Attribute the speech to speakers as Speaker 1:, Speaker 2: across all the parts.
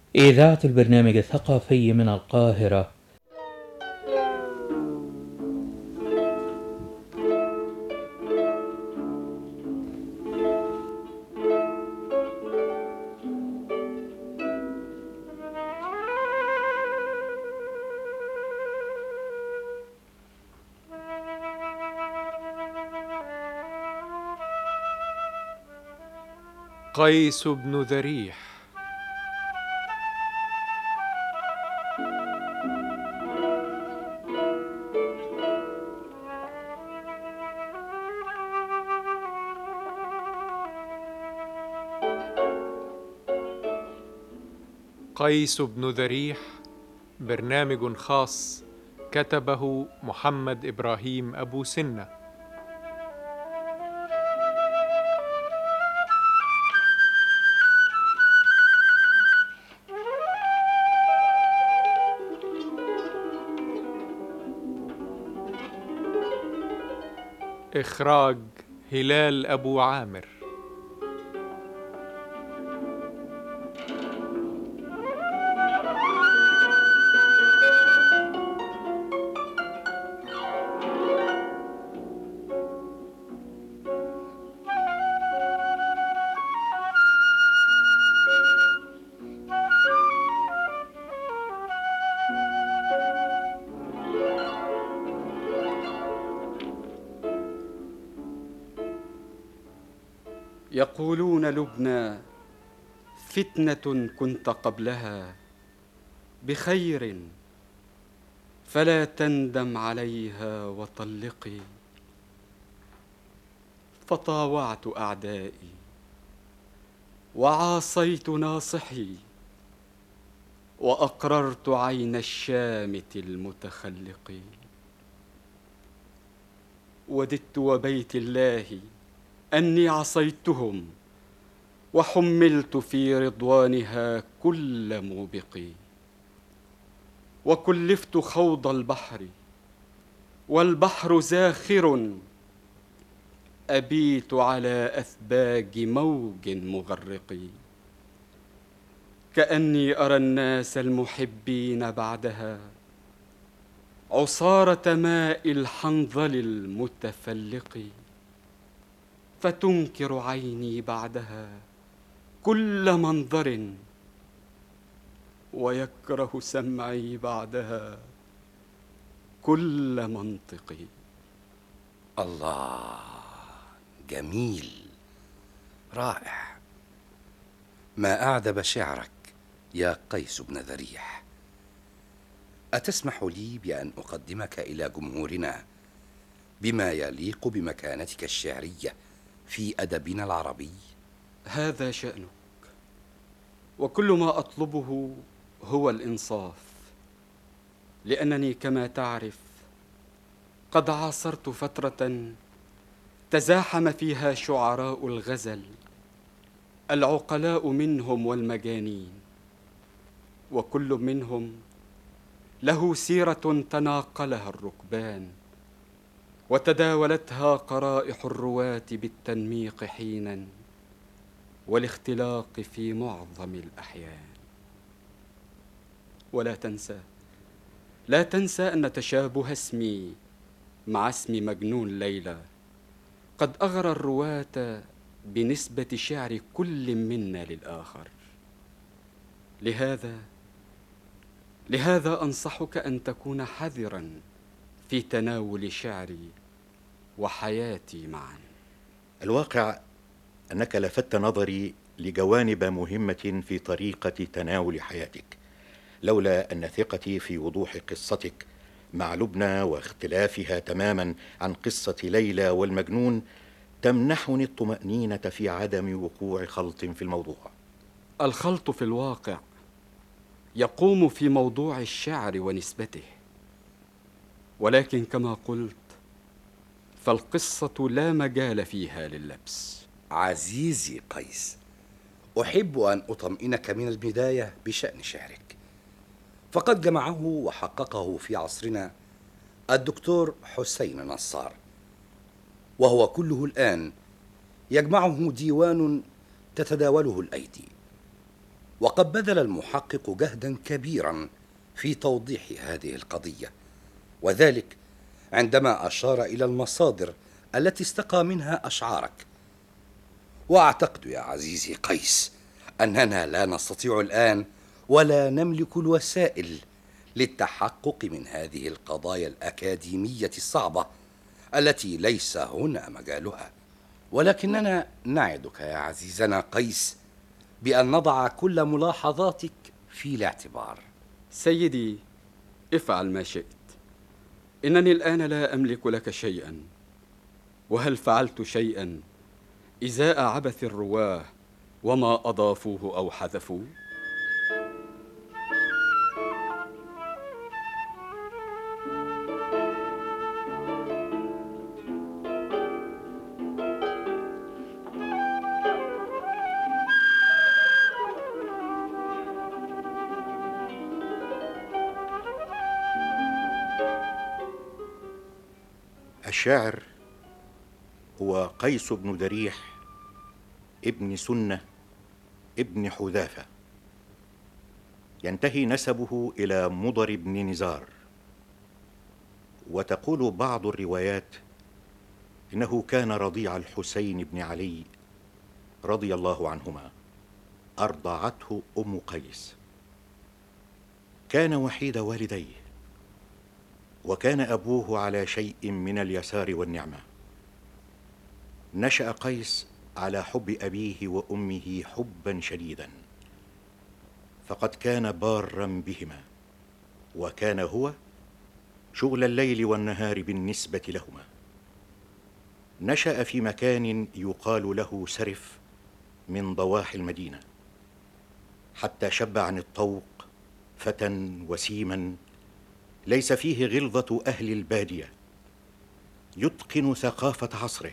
Speaker 1: إذاعة البرنامج الثقافي من القاهرة.
Speaker 2: قيس بن ذريح. قيس بن ذريح برنامج خاص كتبه محمد إبراهيم أبو سنة. إخراج هلال أبو عامر.
Speaker 3: يقولون لبنى فتنة كنت قبلها بخير، فلا تندم عليها وطلقي. فطاوعت أعدائي وعاصيت ناصحي، وأقررت عين الشامت المتخلق. وددت وبيت الله أني عصيتهم، وحملت في رضوانها كل موبق. وكلفت خوض البحر والبحر زاخر، أبيت على أثباج موج مغرق. كأني أرى الناس المحبين بعدها عصارة ماء الحنظل المتفلق. فتنكر عيني بعدها كل منظر، ويكره سمعي بعدها كل منطق.
Speaker 4: الله، جميل، رائع. ما أعذب شعرك يا قيس بن ذريح. أتسمح لي بأن أقدمك إلى جمهورنا بما يليق بمكانتك الشعرية في أدبنا العربي؟
Speaker 3: هذا شأنك، وكل ما أطلبه هو الإنصاف، لأنني كما تعرف قد عاصرت فترة تزاحم فيها شعراء الغزل، العقلاء منهم والمجانين، وكل منهم له سيرة تناقلها الركبان، وتداولتها قرائح الرواة بالتنميق حينا والاختلاق في معظم الأحيان. ولا تنسى، لا تنسى أن تشابه اسمي مع اسم مجنون ليلى قد أغرى الرواة بنسبة شعر كل منا للآخر. لهذا أنصحك أن تكون حذرا في تناول شعري وحياتي معا.
Speaker 5: الواقع أنك لفتت نظري لجوانب مهمة في طريقة تناول حياتك، لولا أن ثقتي في وضوح قصتك مع لبنى واختلافها تماما عن قصة ليلى والمجنون تمنحني الطمأنينة في عدم وقوع خلط في الموضوع.
Speaker 3: الخلط في الواقع يقوم في موضوع الشعر ونسبته، ولكن كما قلت فالقصة لا مجال فيها لللبس.
Speaker 4: عزيزي قيس، أحب أن أطمئنك من البداية بشأن شعرك، فقد جمعه وحققه في عصرنا الدكتور حسين نصار، وهو كله الآن يجمعه ديوان تتداوله الأيدي. وقد بذل المحقق جهدا كبيرا في توضيح هذه القضية، وذلك عندما أشار إلى المصادر التي استقى منها أشعارك. وأعتقد يا عزيزي قيس أننا لا نستطيع الآن ولا نملك الوسائل للتحقق من هذه القضايا الأكاديمية الصعبة التي ليس هنا مجالها، ولكننا نعدك يا عزيزنا قيس بأن نضع كل ملاحظاتك في الاعتبار.
Speaker 3: سيدي، افعل ما شئت، إنني الآن لا أملك لك شيئا، وهل فعلت شيئا إزاء عبث الرواه وما أضافوه أو حذفوه؟
Speaker 5: الشاعر هو قيس بن دريح ابن سنة ابن حذافة، ينتهي نسبه إلى مضر بن نزار. وتقول بعض الروايات إنه كان رضيع الحسين بن علي رضي الله عنهما، أرضعته أم قيس. كان وحيد والديه، وكان أبوه على شيء من اليسار والنعمة. نشأ قيس على حب أبيه وأمه حبا شديدا، فقد كان بارا بهما، وكان هو شغل الليل والنهار بالنسبة لهما. نشأ في مكان يقال له سرف من ضواحي المدينة، حتى شب عن الطوق فتى وسيما ليس فيه غلظة أهل البادية، يتقن ثقافة عصره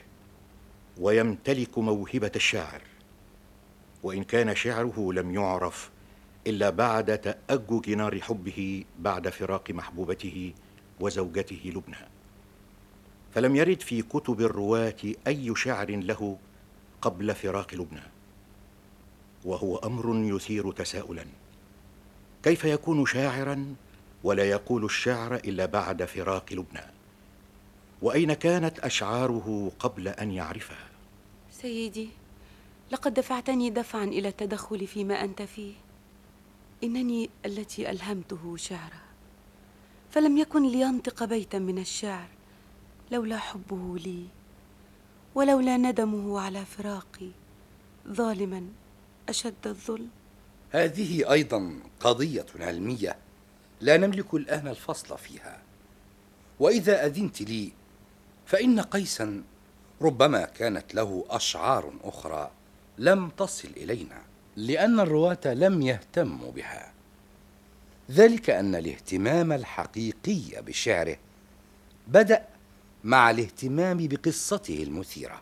Speaker 5: ويمتلك موهبة الشاعر، وإن كان شعره لم يعرف إلا بعد تأجج نار حبه بعد فراق محبوبته وزوجته لبنى. فلم يرد في كتب الرواة أي شعر له قبل فراق لبنى، وهو أمر يثير تساؤلا: كيف يكون شاعرا ولا يقول الشعر إلا بعد فراق لبنى؟ وأين كانت أشعاره قبل أن يعرفها؟
Speaker 6: سيدي، لقد دفعتني دفعا إلى التدخل فيما أنت فيه. إنني التي ألهمته شعره، فلم يكن لينطق بيتا من الشعر لولا حبه لي، ولولا ندمه على فراقي ظالما أشد الظلم.
Speaker 4: هذه أيضا قضية علمية لا نملك الآن الفصل فيها، وإذا أذنت لي فإن قيسا ربما كانت له أشعار أخرى لم تصل إلينا لأن الرواة لم يهتموا بها. ذلك أن الاهتمام الحقيقي بشعره بدأ مع الاهتمام بقصته المثيرة،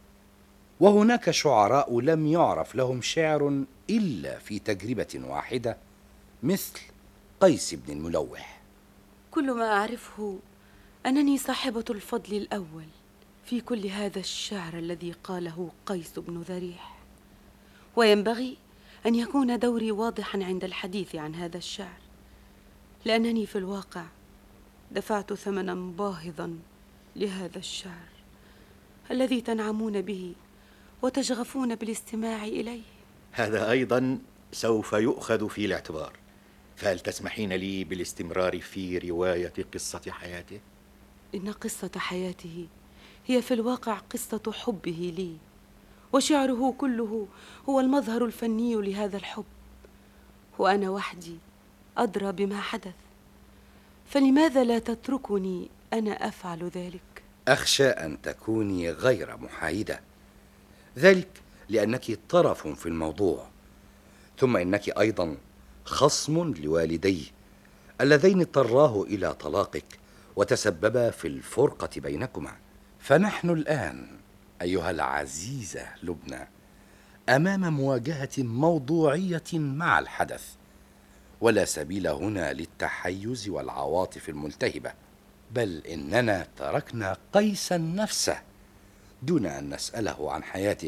Speaker 4: وهناك شعراء لم يعرف لهم شعر إلا في تجربة واحدة مثل قيس بن الملوح.
Speaker 6: كل ما أعرفه أنني صاحبة الفضل الأول في كل هذا الشعر الذي قاله قيس بن ذريح، وينبغي أن يكون دوري واضحا عند الحديث عن هذا الشعر، لأنني في الواقع دفعت ثمنا باهظا لهذا الشعر الذي تنعمون به وتشغفون بالاستماع إليه.
Speaker 5: هذا أيضا سوف يؤخذ في الاعتبار، فهل تسمحين لي بالاستمرار في رواية قصة حياته؟
Speaker 6: إن قصة حياته هي في الواقع قصة حبه لي، وشعره كله هو المظهر الفني لهذا الحب، وأنا وحدي أدرى بما حدث، فلماذا لا تتركني أنا أفعل ذلك؟
Speaker 4: أخشى أن تكوني غير محايدة، ذلك لأنك طرف في الموضوع، ثم إنك أيضا خصم لوالديه اللذين اضطراه إلى طلاقك وتسببا في الفرقة بينكما. فنحن الآن أيها العزيزة لبنى أمام مواجهة موضوعية مع الحدث، ولا سبيل هنا للتحيز والعواطف الملتهبة، بل إننا تركنا قيسا نفسه دون أن نسأله عن حياته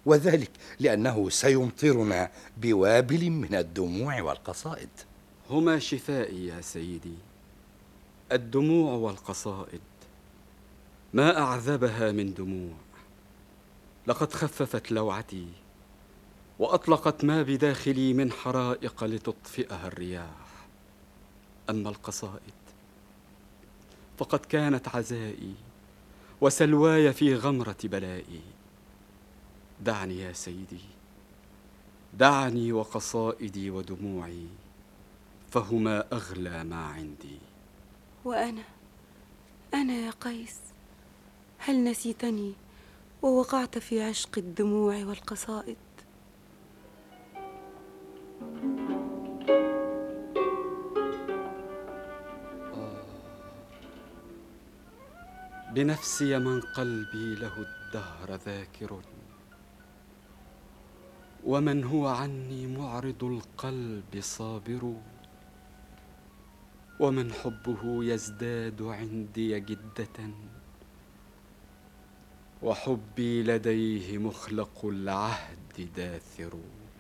Speaker 4: وذلك لأنه سيمطرنا بوابل من الدموع والقصائد.
Speaker 3: هما شفائي يا سيدي، الدموع والقصائد. ما أعذبها من دموع، لقد خففت لوعتي وأطلقت ما بداخلي من حرائق لتطفئها الرياح. أما القصائد فقد كانت عزائي وسلواي في غمرة بلائي. دعني يا سيدي، دعني وقصائدي ودموعي، فهما أغلى ما عندي.
Speaker 6: وأنا يا قيس، هل نسيتني ووقعت في عشق الدموع والقصائد؟
Speaker 3: بنفسي من قلبي له الدهر ذاكر، ومن هو عني معرض القلب صابر، ومن حبه يزداد عندي جدة، وحبي لديه مخلق العهد داثر.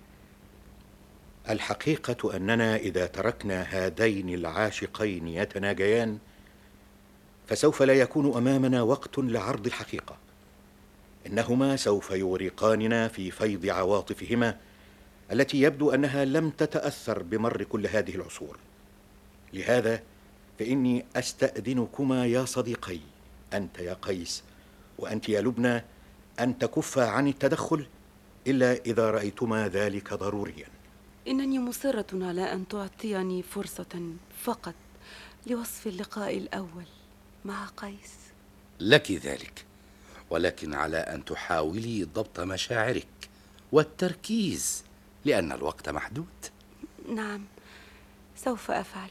Speaker 5: الحقيقة أننا إذا تركنا هذين العاشقين يتناجيان فسوف لا يكون أمامنا وقت لعرض الحقيقة. إنهما سوف يغرقاننا في فيض عواطفهما التي يبدو أنها لم تتأثر بمر كل هذه العصور. لهذا فإني أستأذنكما يا صديقي، أنت يا قيس وأنت يا لبنى، أن تكفا عن التدخل إلا إذا رأيتما ذلك ضروريا.
Speaker 6: إنني مصرة على أن تعطيني فرصة فقط لوصف اللقاء الأول مع قيس.
Speaker 4: لك ذلك، ولكن على أن تحاولي ضبط مشاعرك والتركيز، لأن الوقت محدود.
Speaker 6: نعم، سوف أفعل.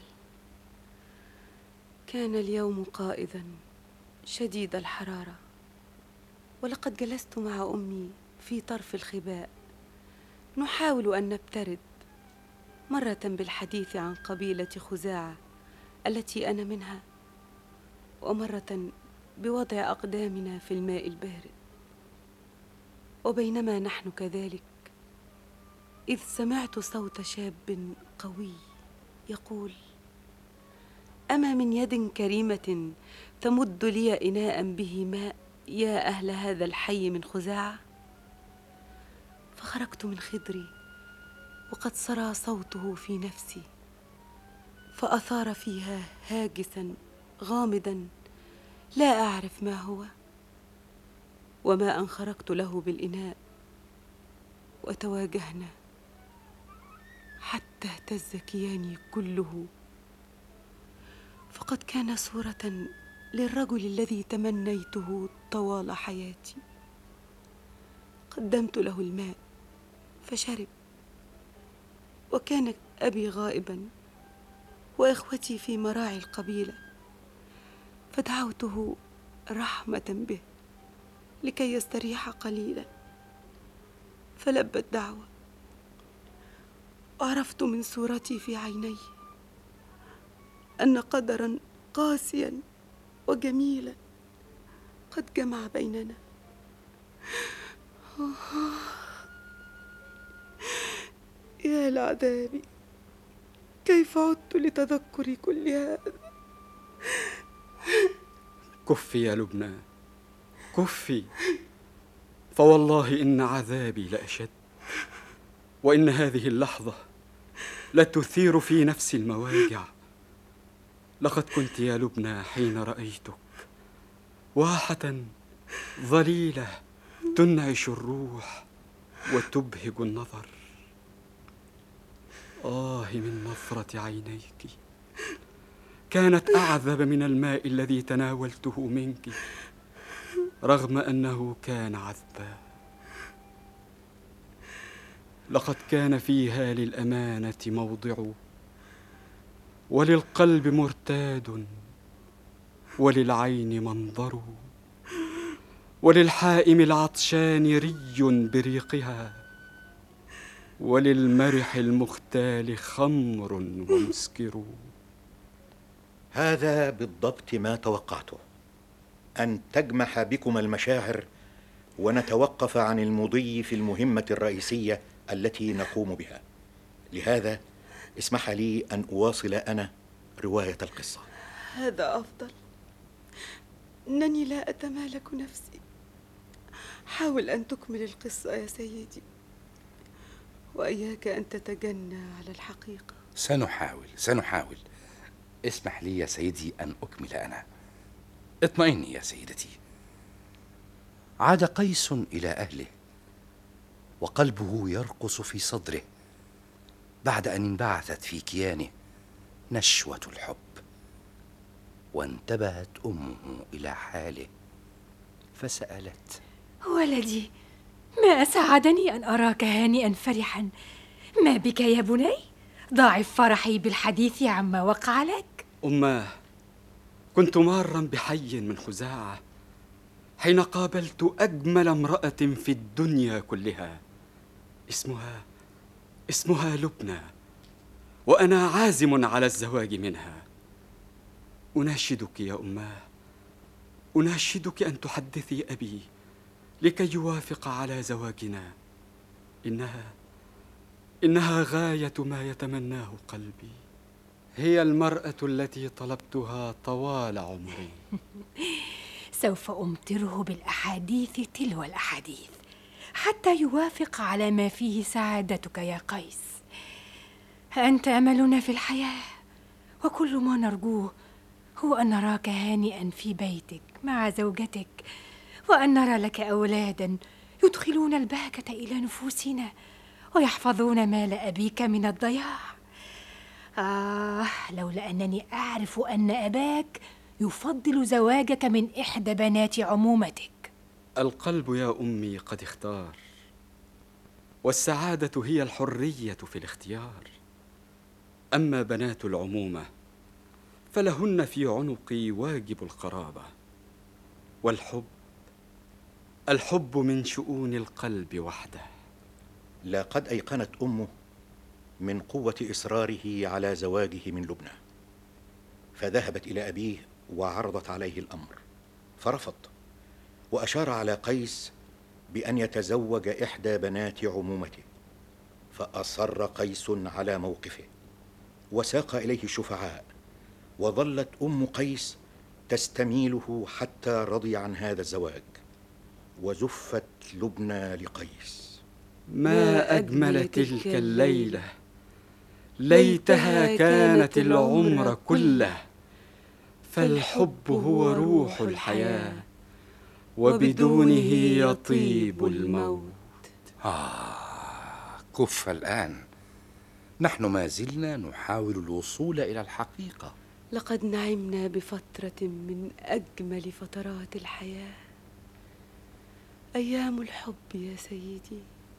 Speaker 6: كان اليوم قائدا شديد الحرارة، ولقد جلست مع أمي في طرف الخباء نحاول أن نبترد، مرة بالحديث عن قبيلة خزاعة التي أنا منها، ومرة بوضع أقدامنا في الماء البارد. وبينما نحن كذلك إذ سمعت صوت شاب قوي يقول: أما من يد كريمة تمد لي إناء به ماء يا أهل هذا الحي من خزاعة؟ فخرجت من خدري وقد سرى صوته في نفسي، فأثار فيها هاجسا غامضا لا أعرف ما هو، وما أن خرجت له بالإناء وتواجهنا حتى اهتز كياني كله، فقد كان صورة للرجل الذي تمنيته طوال حياتي. قدمت له الماء فشرب، وكان أبي غائبا وإخوتي في مراعي القبيلة، فدعوته رحمة به لكي يستريح قليلا، فلبى الدعوة. وعرفت من صورتي في عينيه أن قدرا قاسيا وجميلا قد جمع بيننا. يا لعذابي، كيف عدت لتذكر كل هذا؟
Speaker 3: كفي يا لبنى، كفي، فوالله إن عذابي لأشد، وإن هذه اللحظة لتثير في نفسي المواجع. لقد كنت يا لبنى حين رأيتك واحة ظليلة تنعش الروح وتبهج النظر. من نظرة عينيك، كانت أعذب من الماء الذي تناولته منك، رغم أنه كان عذبا. لقد كان فيها للأمانة موضع، وللقلب مرتاد، وللعين منظر، وللحائم العطشان ري بريقها، وللمرح المختال خمر ومسكر.
Speaker 5: هذا بالضبط ما توقعته، أن تجمح بكم المشاعر ونتوقف عن المضي في المهمة الرئيسية التي نقوم بها. لهذا اسمح لي أن أواصل أنا رواية القصة.
Speaker 6: هذا أفضل. إنني لا أتمالك نفسي. حاول أن تكمل القصة يا سيدي، وإياك أن تتجنى على الحقيقة.
Speaker 4: سنحاول. اسمح لي يا سيدي أن أكمل أنا. اطمئني يا سيدتي. عاد قيس إلى أهله وقلبه يرقص في صدره بعد أن انبعثت في كيانه نشوة الحب. وانتبهت أمه إلى حاله فسألت:
Speaker 7: ولدي، ما أسعدني أن أراك هانئا فرحا. ما بك يا بني؟ ضاعف فرحي بالحديث عما وقع لك.
Speaker 3: أماه، كنت مارا بحي من خزاعة حين قابلت أجمل امرأة في الدنيا كلها. اسمها لبنى، وأنا عازم على الزواج منها. أناشدك يا أماه، أناشدك أن تحدثي أبي لكي يوافق على زواجنا. إنها غاية ما يتمناه قلبي. هي المرأة التي طلبتها طوال عمري.
Speaker 7: سوف أمطره بالأحاديث تلو الأحاديث حتى يوافق على ما فيه سعادتك يا قيس. أنت أملنا في الحياة، وكل ما نرجوه هو أن نراك هانئا في بيتك مع زوجتك، وأن نرى لك أولادا يدخلون البهجة إلى نفوسنا ويحفظون مال أبيك من الضياع. لولا أنني أعرف أن أباك يفضل زواجك من إحدى بنات عمومتك.
Speaker 3: القلب يا أمي قد اختار، والسعادة هي الحرية في الاختيار. أما بنات العمومة فلهن في عنقي واجب القرابة. والحب من شؤون القلب وحده.
Speaker 5: لقد أيقنت أمه من قوة إصراره على زواجه من لبنى، فذهبت إلى أبيه وعرضت عليه الأمر، فرفض، وأشار على قيس بأن يتزوج إحدى بنات عمومته. فأصر قيس على موقفه وساق إليه الشفعاء، وظلت أم قيس تستميله حتى رضي عن هذا الزواج. وزفت لبنى لقيس:
Speaker 3: ما أجمل تلك الليلة، ليتها كانت العمر كله. فالحب هو روح الحياة، وبدونه يطيب الموت.
Speaker 4: كف الآن. نحن ما زلنا نحاول الوصول إلى الحقيقة.
Speaker 6: لقد نعمنا بفترة من أجمل فترات الحياة، أيام الحب يا سيدي.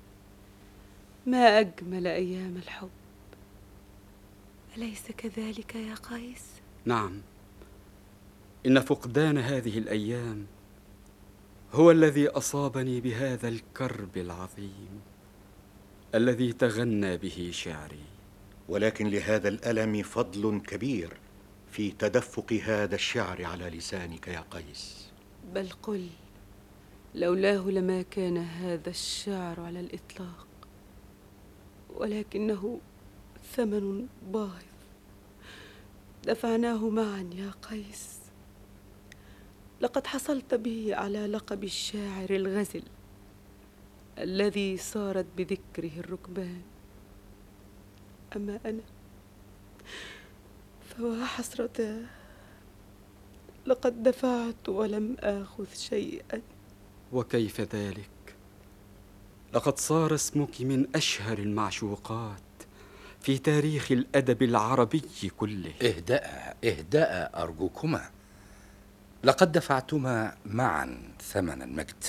Speaker 6: ما أجمل أيام الحب، أليس كذلك يا قيس؟
Speaker 3: نعم، إن فقدان هذه الأيام هو الذي أصابني بهذا الكرب العظيم الذي تغنى به شعري.
Speaker 5: ولكن لهذا الألم فضل كبير في تدفق هذا الشعر على لسانك يا قيس.
Speaker 6: بل قل، لولاه لما كان هذا الشعر على الإطلاق، ولكنه ثمن باهظ دفعناه معا يا قيس. لقد حصلت به على لقب الشاعر الغزل الذي صارت بذكره الركبان. أما أنا فوا حسرة، لقد دفعت ولم آخذ شيئا.
Speaker 3: وكيف ذلك؟ لقد صار اسمك من أشهر المعشوقات في تاريخ الأدب العربي كله.
Speaker 4: اهدأ أرجوكما. لقد دفعتما معا ثمن المجد.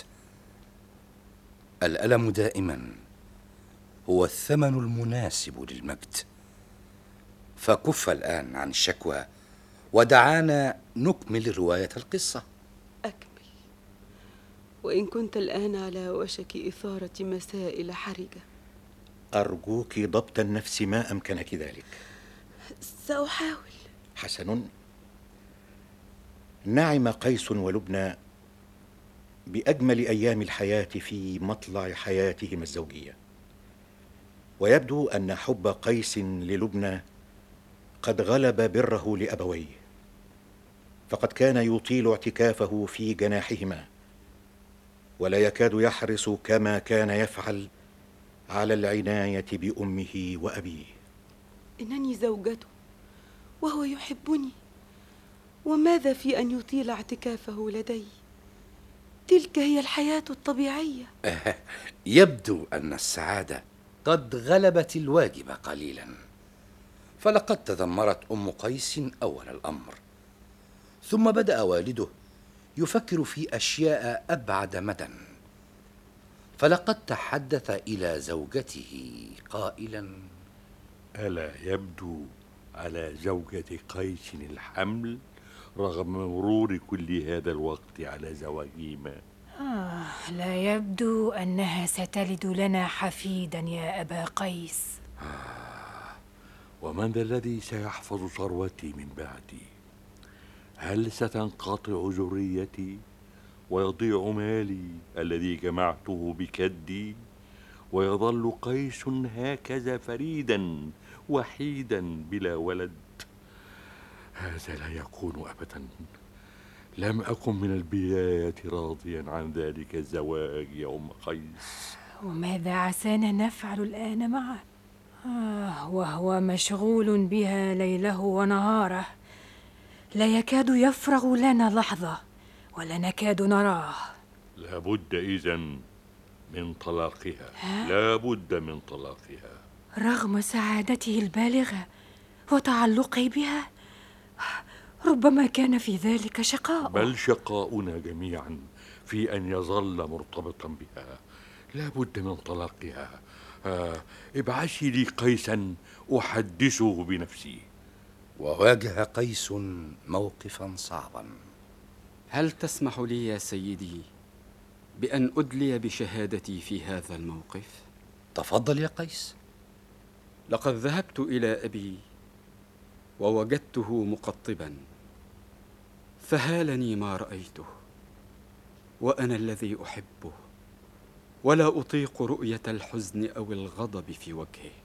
Speaker 4: الألم دائما هو الثمن المناسب للمجد. فكف الآن عن الشكوى ودعانا نكمل رواية القصة.
Speaker 6: أكمل، وإن كنت الآن على وشك إثارة مسائل حرجة.
Speaker 5: أرجوك ضبط النفس ما أمكنك ذلك.
Speaker 6: سأحاول.
Speaker 5: حسن. نعم قيس ولبنى بأجمل أيام الحياة في مطلع حياتهما الزوجية. ويبدو أن حب قيس للبنى قد غلب بره لأبويه، فقد كان يطيل اعتكافه في جناحهما، ولا يكاد يحرص كما كان يفعل على العناية بأمه وأبيه.
Speaker 6: إنني زوجته وهو يحبني، وماذا في أن يطيل اعتكافه لدي؟ تلك هي الحياة الطبيعية.
Speaker 4: يبدو أن السعادة قد غلبت الواجب قليلا، فلقد تذمرت أم قيس أول الأمر، ثم بدأ والده يفكر في أشياء أبعد مدى، فلقد تحدث إلى زوجته قائلا:
Speaker 8: ألا يبدو على زوجة قيس الحمل رغم مرور كل هذا الوقت على زواجهما؟
Speaker 7: لا يبدو أنها ستلد لنا حفيدا يا أبا قيس.
Speaker 8: ومن ذا الذي سيحفظ ثروتي من بعدي؟ هل ستنقطع ذريتي ويضيع مالي الذي جمعته بكدي، ويظل قيس هكذا فريدا وحيدا بلا ولد؟ هذا لا يكون أبدا. لم أكن من البداية راضيا عن ذلك الزواج يا أم قيس.
Speaker 7: وماذا عسانا نفعل الآن معه؟ وهو مشغول بها ليله ونهاره، لا يكاد يفرغ لنا لحظة ولا نكاد نراه.
Speaker 8: لابد إذن من طلاقها. لابد من طلاقها
Speaker 7: رغم سعادته البالغة وتعلقه بها، ربما كان في ذلك شقاء.
Speaker 8: بل شقاؤنا جميعا في أن يظل مرتبطا بها. لابد من طلاقها. ابعثي لي قيسا أحدثه بنفسي.
Speaker 4: وواجه قيس موقفا صعبا.
Speaker 3: هل تسمح لي يا سيدي بأن أدلي بشهادتي في هذا الموقف؟
Speaker 4: تفضل يا قيس.
Speaker 3: لقد ذهبت إلى أبي ووجدته مقطبا، فهالني ما رأيته، وأنا الذي أحبه ولا أطيق رؤية الحزن أو الغضب في وجهه،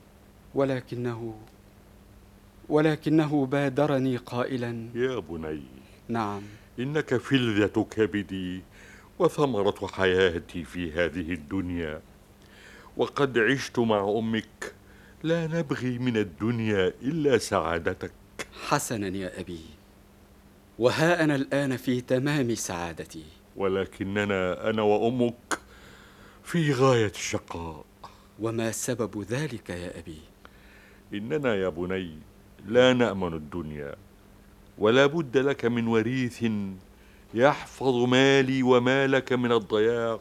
Speaker 3: ولكنه بادرني قائلا:
Speaker 8: يا بني،
Speaker 3: نعم،
Speaker 8: إنك فلذة كبدي وثمرة حياتي في هذه الدنيا، وقد عشت مع أمك، لا نبغي من الدنيا إلا سعادتك.
Speaker 3: حسنا يا أبي، وها أنا الآن في تمام سعادتي،
Speaker 8: ولكننا أنا وأمك في غاية الشقاء.
Speaker 3: وما سبب ذلك يا أبي؟
Speaker 8: إننا يا بني لا نأمن الدنيا، ولا بد لك من وريث يحفظ مالي ومالك من الضياع.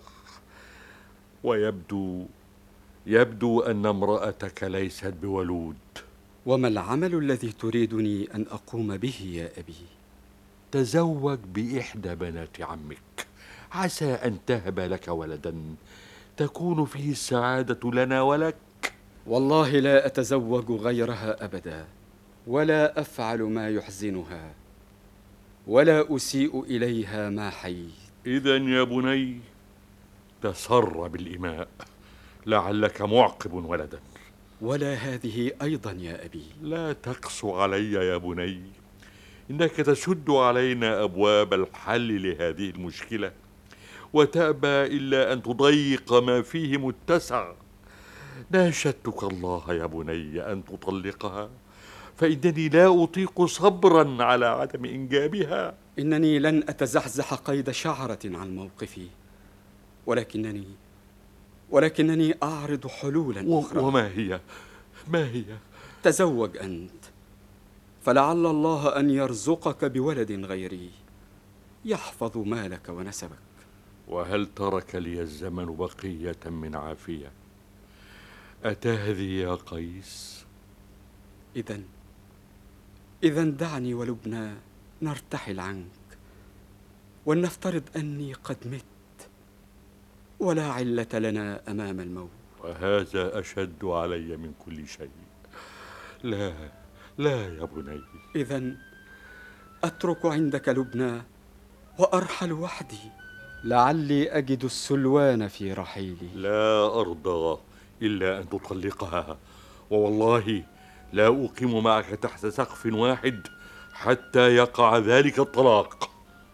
Speaker 8: ويبدو أن امرأتك ليست بولود.
Speaker 3: وما العمل الذي تريدني أن أقوم به يا أبي؟
Speaker 8: تزوج بإحدى بنات عمك، عسى أن تهب لك ولدا تكون فيه السعادة لنا ولك.
Speaker 3: والله لا أتزوج غيرها أبدا، ولا أفعل ما يحزنها، ولا أسيء إليها ما حييت.
Speaker 8: إذن يا بني تسر بالإماء، لعلك معقب ولدا.
Speaker 3: ولا هذه أيضا يا أبي.
Speaker 8: لا تقس علي يا بني، إنك تسد علينا أبواب الحل لهذه المشكلة، وتأبى إلا أن تضيق ما فيه متسع. ناشدتك الله يا بني أن تطلقها، فإنني لا أطيق صبرا على عدم إنجابها.
Speaker 3: إنني لن أتزحزح قيد شعرة عن موقفي، ولكنني أعرض حلولا أخرى.
Speaker 8: وما هي؟ ما هي؟
Speaker 3: تزوج أنت، فلعل الله أن يرزقك بولد غيري يحفظ مالك ونسبك.
Speaker 8: وهل ترك لي الزمن بقية من عافية؟ أتهذي يا قيس؟
Speaker 3: إذن دعني ولبنى نرتحل عنك، ولنفترض أني قد مت ولا علة لنا أمام الموت.
Speaker 8: وهذا أشد علي من كل شيء. لا لا يا بني.
Speaker 3: إذن أترك عندك لبنى وأرحل وحدي. لعلي أجد السلوان في رحيلي.
Speaker 8: لا أرضى إلا أن تطلقها، ووالله لا أقيم معك تحت سقف واحد حتى يقع ذلك الطلاق.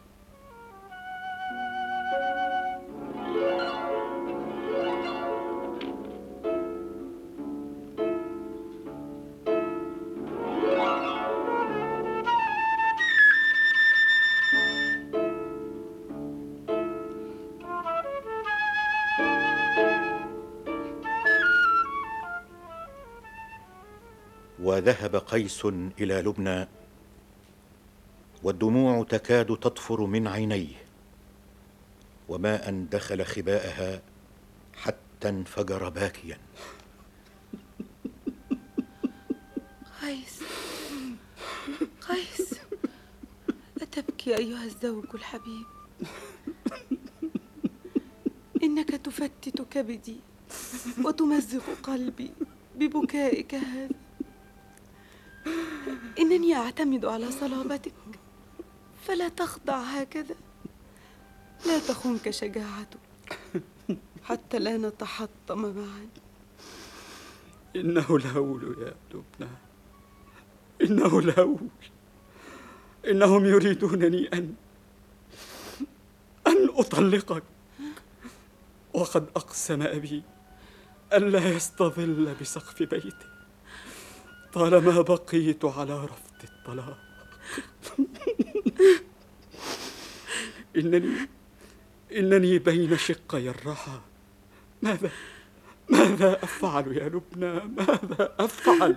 Speaker 5: وذهب قيس إلى لبنى والدموع تكاد تطفر من عينيه، وما أن دخل خباءها حتى انفجر باكيا.
Speaker 6: قيس، قيس، أتبكي أيها الزوج الحبيب؟ إنك تفتت كبدي وتمزق قلبي ببكائك هذا. إنني أعتمد على صلابتك، فلا تخضع هكذا. لا تخنك شجاعتك حتى لا نتحطم معا.
Speaker 3: إنه الهول يا لبنى، إنه الهول. إنهم يريدونني أن أطلقك، وقد أقسم أبي ألا يستظل بسقف بيته طالما بقيت على رفض الطلاق. إنني بين شقي الرحى. ماذا أفعل يا لبنى؟ ماذا أفعل؟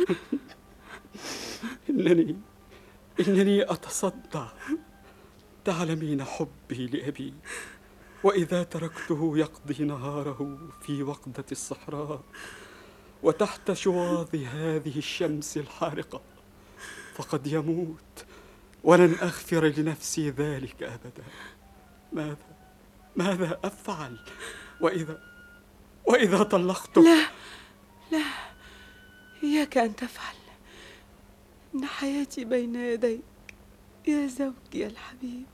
Speaker 3: إنني أتصدع. تعلمين حبي لأبي، وإذا تركته يقضي نهاره في وقدة الصحراء وتحت شواظ هذه الشمس الحارقة فقد يموت، ولن أغفر لنفسي ذلك أبدا. ماذا أفعل وإذا طلقته؟
Speaker 6: لا، إياك أن تفعل. إن حياتي بين يديك يا زوجي الحبيب.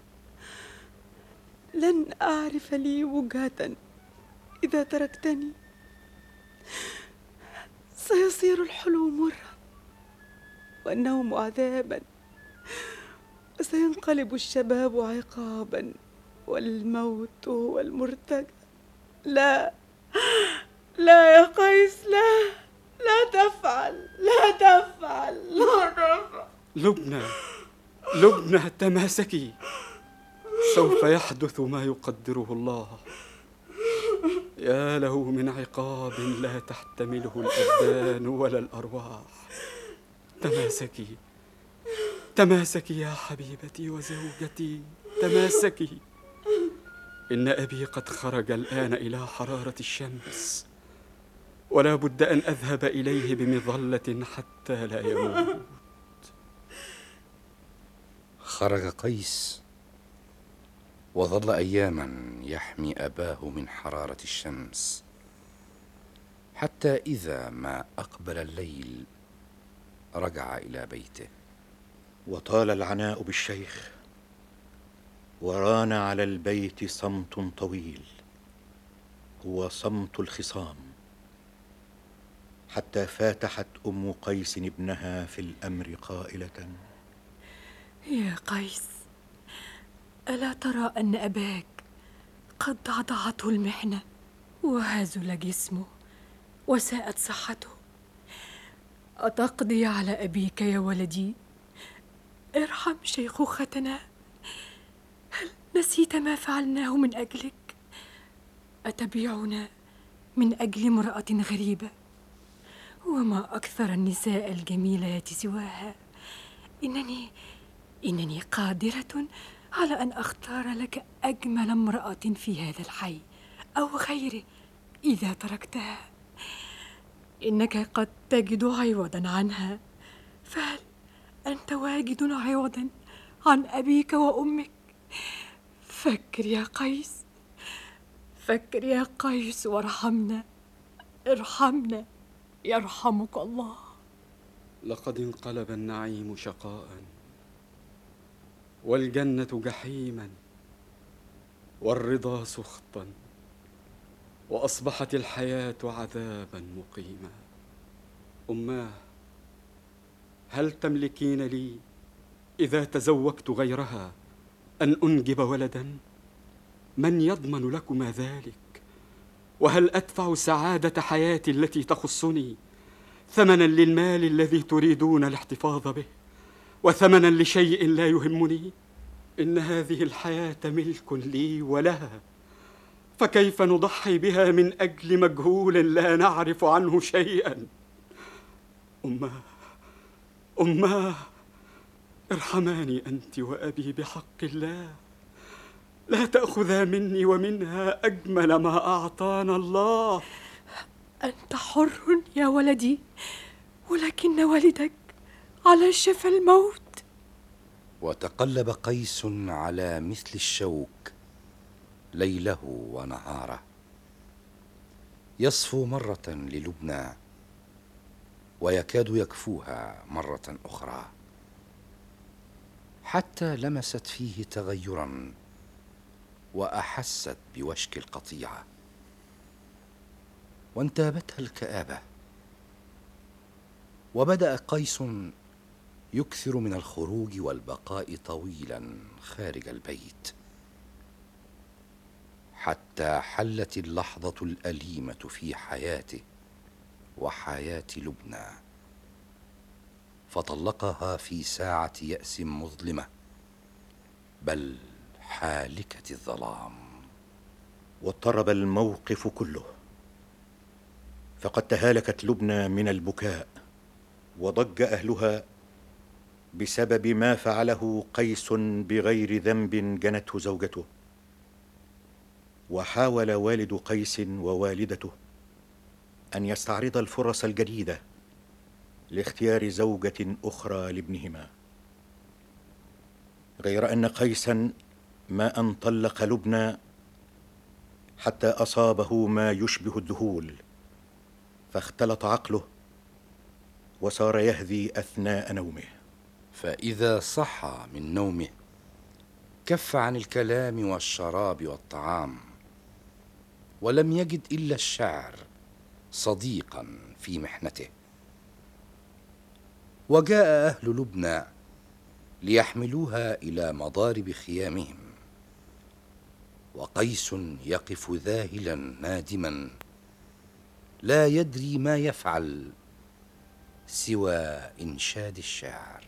Speaker 6: لن أعرف لي وجهة إذا تركتني. سيصير الحلم مرا والنوم عذابا، وسينقلب الشباب عقابا، والموت هو المرتجى. لا يا قيس، لا تفعل، لا تفعل.
Speaker 3: لبنى تماسكي، سوف يحدث ما يقدره الله. يا له من عقاب لا تحتمله الأبدان ولا الأرواح. تماسكي يا حبيبتي وزوجتي، تماسكي. إن أبي قد خرج الآن إلى حرارة الشمس، ولا بد أن أذهب إليه بمظلة حتى لا يموت.
Speaker 4: خرج قيس وظل أياما يحمي أباه من حرارة الشمس، حتى إذا ما أقبل الليل رجع إلى بيته.
Speaker 5: وطال العناء بالشيخ، وران على البيت صمت طويل، هو صمت الخصام، حتى فاتحت أم قيس ابنها في الأمر قائلة:
Speaker 7: يا قيس، ألا ترى أن أباك قد ضعضعته المحنة، وهزل جسمه، وساءت صحته؟ أتقضي على أبيك يا ولدي؟ ارحم شيخوختنا. هل نسيت ما فعلناه من أجلك؟ أتبيعنا من أجل امرأة غريبة؟ وما أكثر النساء الجميلات سواها. إنني قادرة على أن أختار لك أجمل امرأة في هذا الحي أو غيره إذا تركتها. إنك قد تجد عوضا عنها، فهل أنت واجد عوضا عن أبيك وأمك؟ فكر يا قيس، فكر يا قيس، وارحمنا، ارحمنا يرحمك الله.
Speaker 3: لقد انقلب النعيم شقاء، والجنة جحيما، والرضا سخطا، وأصبحت الحياة عذابا مقيما. أماه، هل تملكين لي إذا تزوجت غيرها أن أنجب ولدا؟ من يضمن لكما ذلك؟ وهل أدفع سعادة حياتي التي تخصني ثمنا للمال الذي تريدون الاحتفاظ به، وثمنا لشيء لا يهمني؟ إن هذه الحياة ملك لي ولها، فكيف نضحي بها من أجل مجهول لا نعرف عنه شيئا؟ أماه، ارحماني أنت وأبي بحق الله، لا تأخذا مني ومنها أجمل ما أعطانا الله.
Speaker 7: أنت حر يا ولدي، ولكن والدك على شفا الموت.
Speaker 4: وتقلب قيس على مثل الشوك ليله ونهاره، يصفو مرة للبنى ويكاد يكفوها مرة أخرى، حتى لمست فيه تغيرا وأحست بوشك القطيعة، وانتابتها الكآبة، وبدأ قيس يكثر من الخروج والبقاء طويلا خارج البيت، حتى حلت اللحظة الأليمة في حياته وحياة لبنى، فطلقها في ساعة يأس مظلمة، بل حالكة الظلام.
Speaker 5: واضطرب الموقف كله، فقد تهالكت لبنى من البكاء، وضج أهلها بسبب ما فعله قيس بغير ذنب جنته زوجته. وحاول والد قيس ووالدته أن يستعرض الفرص الجديدة لاختيار زوجة أخرى لابنهما، غير أن قيسا ما أن طلق لبنى حتى أصابه ما يشبه الذهول، فاختلط عقله وصار يهذي أثناء نومه.
Speaker 4: فإذا صحى من نومه كف عن الكلام والشراب والطعام، ولم يجد إلا الشعر صديقا في محنته. وجاء أهل لبنى ليحملوها إلى مضارب خيامهم، وقيس يقف ذاهلا نادما لا يدري ما يفعل سوى إنشاد الشعر.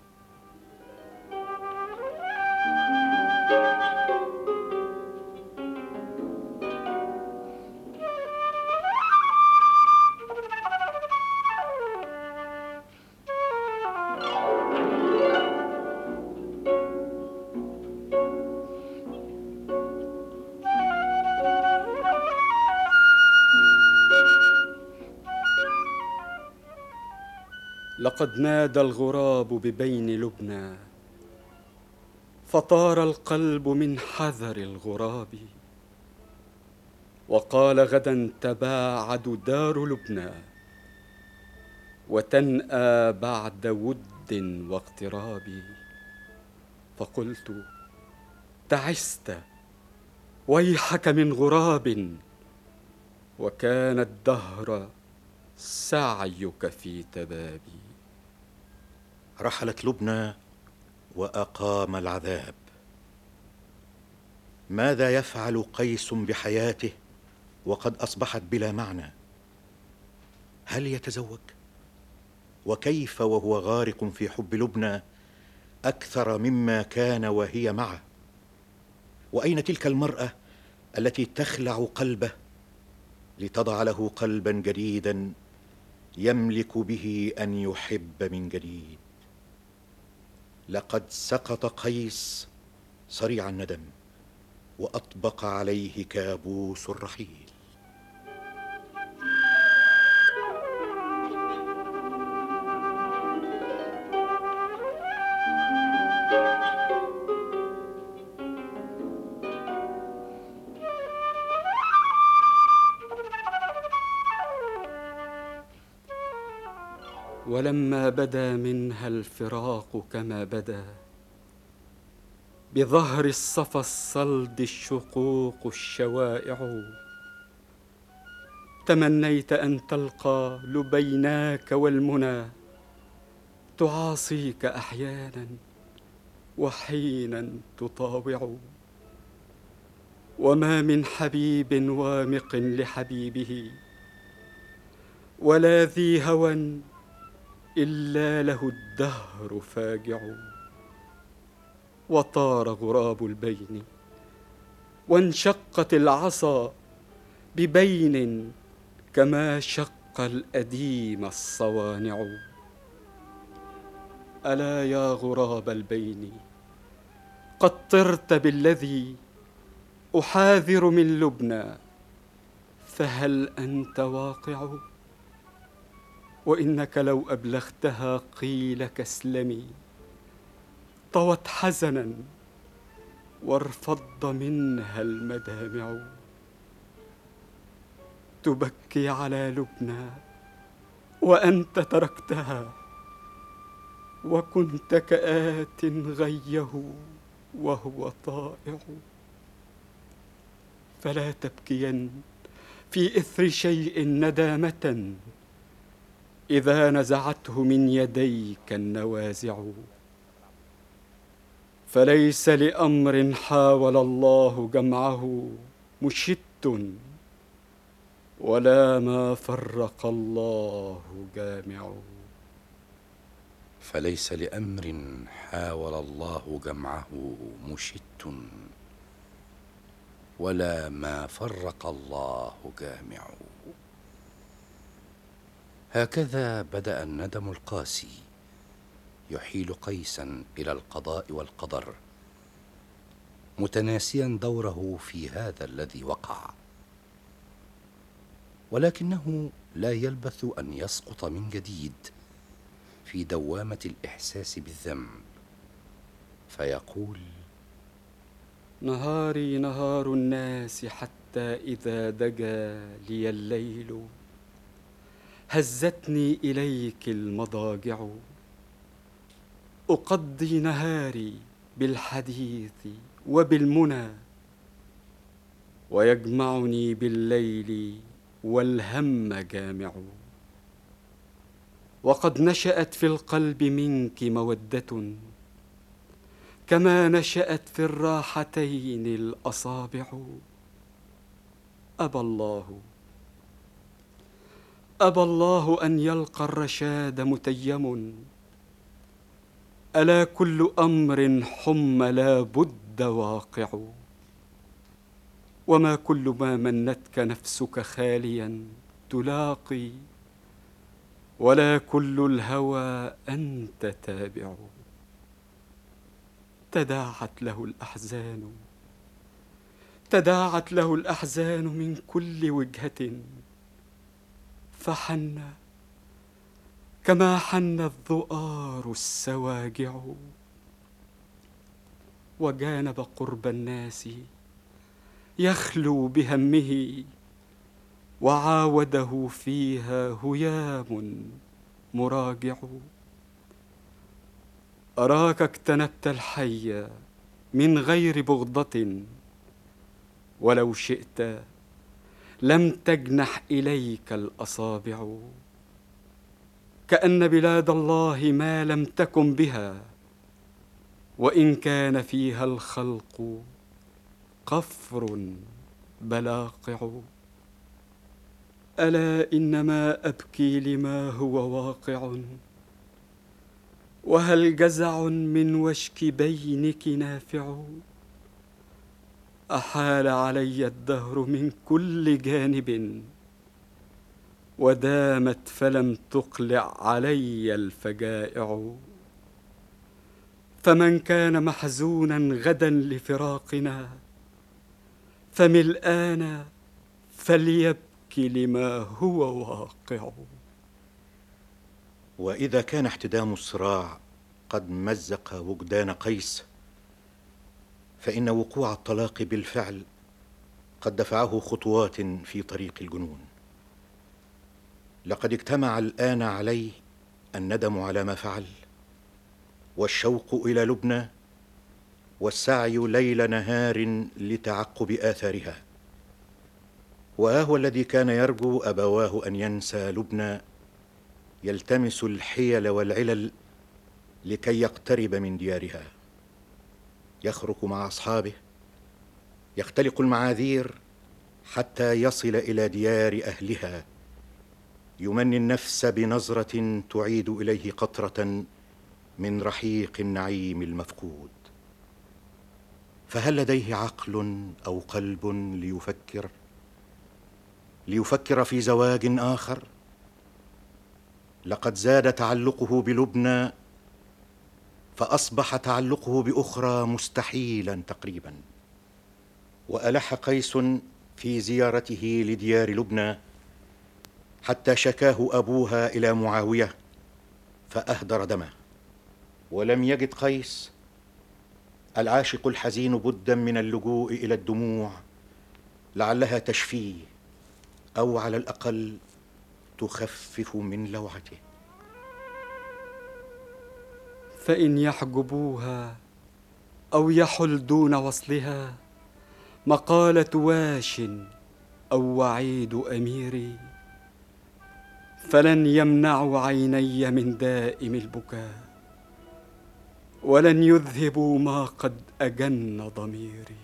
Speaker 3: لقد نادى الغراب ببين لبنى، فطار القلب من حذر الغراب، وقال غدا تباعد دار لبنى، وتنأى بعد ود واقتراب. فقلت تعست ويحك من غراب، وكان الدهر سعيك في تبابي.
Speaker 5: رحلت لبنى وأقام العذاب. ماذا يفعل قيس بحياته وقد أصبحت بلا معنى؟ هل يتزوج؟ وكيف وهو غارق في حب لبنى أكثر مما كان وهي معه؟ وأين تلك المرأة التي تخلع قلبه لتضع له قلبا جديدا يملك به أن يحب من جديد؟ لقد سقط قيس صريع الندم، وأطبق عليه كابوس الرحيل.
Speaker 3: ولما بدا منها الفراق كما بدا، بظهر الصفا الصلد الشقوق الشوائع. تمنيت أن تلقى لبيناك والمنى تعاصيك أحيانا وحينا تطاوع. وما من حبيب وامق لحبيبه ولا ذي هوى إلا له الدهر فاجع. وطار غراب البين وانشقت العصا ببين كما شق الأديم الصوانع. ألا يا غراب البين قد طرت بالذي أحاذر من لبنى، فهل أنت واقع؟ وإنك لو أبلغتها قيلك اسلمي طوت حزنا وارفض منها المدامع. تبكي على لبنى وأنت تركتها وكنت كآت غيه وهو طائع. فلا تبكين في إثر شيء ندامة إذا نزعته من يديك النوازع. فليس لأمر حاول الله جمعه مشت ولا ما فرق الله جامع.
Speaker 4: فليس لأمر حاول الله جمعه مشت ولا ما فرق الله جامع. هكذا بدأ الندم القاسي يحيل قيسا إلى القضاء والقدر، متناسيا دوره في هذا الذي وقع، ولكنه لا يلبث أن يسقط من جديد في دوامة الإحساس بالذنب، فيقول:
Speaker 3: نهاري نهار الناس حتى إذا دجا لي الليل هزتني إليك المضاجع. أقضي نهاري بالحديث وبالمنى ويجمعني بالليل والهم جامع. وقد نشأت في القلب منك مودة كما نشأت في الراحتين الأصابع. أبى الله أن يلقى الرشاد متيم. ألا كل أمر حم لا بد واقع. وما كل ما منتك نفسك خاليا تلاقي، ولا كل الهوى أنت تابع. تداعت له الأحزان من كل وجهة، فحن كما حن الذؤار السواجع. وجانب قرب الناس يخلو بهمه، وعاوده فيها هيام مراجع. أراك اجتنبت الحي من غير بغضة، ولو شئت لم تجنح إليك الأصابع. كأن بلاد الله ما لم تكن بها، وإن كان فيها الخلق قفر بلاقع. ألا إنما أبكي لما هو واقع، وهل جزع من وشك بينك نافع. أحال علي الدهر من كل جانب، ودامت فلم تقلع علي الفجائع. فمن كان محزونا غدا لفراقنا، فملآن فليبكي لما هو واقع.
Speaker 5: وإذا كان احتدام الصراع قد مزق وجدان قيس، فإن وقوع الطلاق بالفعل قد دفعه خطوات في طريق الجنون. لقد اجتمع الآن عليه الندم على ما فعل، والشوق إلى لبنى، والسعي ليل نهار لتعقب آثارها. وهو الذي كان يرجو أبواه أن ينسى لبنى يلتمس الحيل والعلل لكي يقترب من ديارها، يخرج مع أصحابه، يختلق المعاذير حتى يصل إلى ديار أهلها، يمني النفس بنظرة تعيد إليه قطرة من رحيق النعيم المفقود. فهل لديه عقل أو قلب ليفكر في زواج آخر؟ لقد زاد تعلقه بلبنى، فأصبح تعلقه بأخرى مستحيلا تقريبا. وألح قيس في زيارته لديار لبنى حتى شكاه أبوها إلى معاوية فأهدر دمه. ولم يجد قيس العاشق الحزين بدا من اللجوء إلى الدموع لعلها تشفيه، أو على الأقل تخفف من لوعته.
Speaker 3: فإن يحجبوها أو يحل دون وصلها مقالة واش أو وعيد أميري، فلن يمنعوا عيني من دائم البكاء، ولن يذهبوا ما قد أجن ضميري.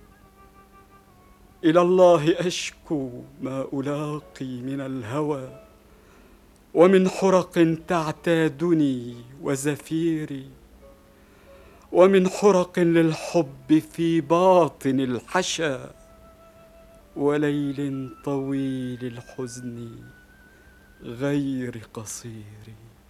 Speaker 3: إلى الله أشكو ما ألاقي من الهوى، ومن حرق تعتادني وزفيري، ومن حرق للحب في باطن الحشا، وليل طويل الحزن غير قصير.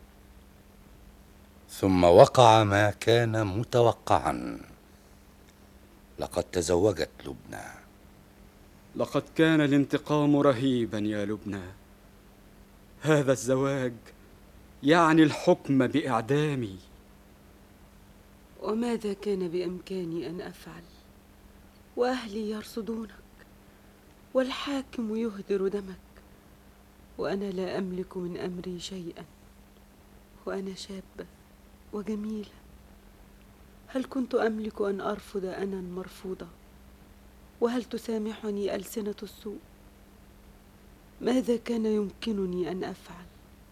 Speaker 4: ثم وقع ما كان متوقعا، لقد تزوجت لبنى.
Speaker 3: لقد كان الانتقام رهيبا يا لبنى. هذا الزواج يعني الحكم بإعدامي.
Speaker 6: وماذا كان بإمكاني أن أفعل وأهلي يرصدونك والحاكم يهدر دمك، وأنا لا أملك من أمري شيئا، وأنا شابة وجميلة. هل كنت أملك أن أرفض أنا مرفوضة؟ وهل تسامحني ألسنة السوء؟ ماذا كان يمكنني أن أفعل؟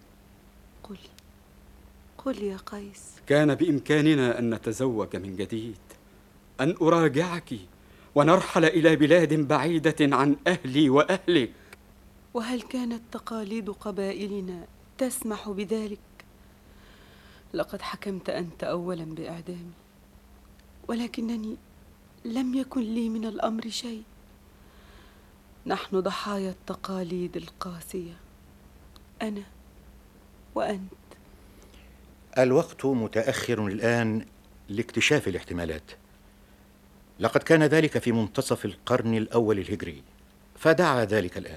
Speaker 6: قل يا قيس.
Speaker 3: كان بإمكاننا أن نتزوج من جديد، أن أراجعك ونرحل إلى بلاد بعيدة عن أهلي وأهلك.
Speaker 6: وهل كانت تقاليد قبائلنا تسمح بذلك؟ لقد حكمت أنت أولا بإعدامي، ولكنني لم يكن لي من الأمر شيء. نحن ضحايا التقاليد القاسية، أنا وأنت.
Speaker 5: الوقت متأخر الآن لاكتشاف الاحتمالات. لقد كان ذلك في منتصف القرن الأول الهجري، فدعا ذلك الآن.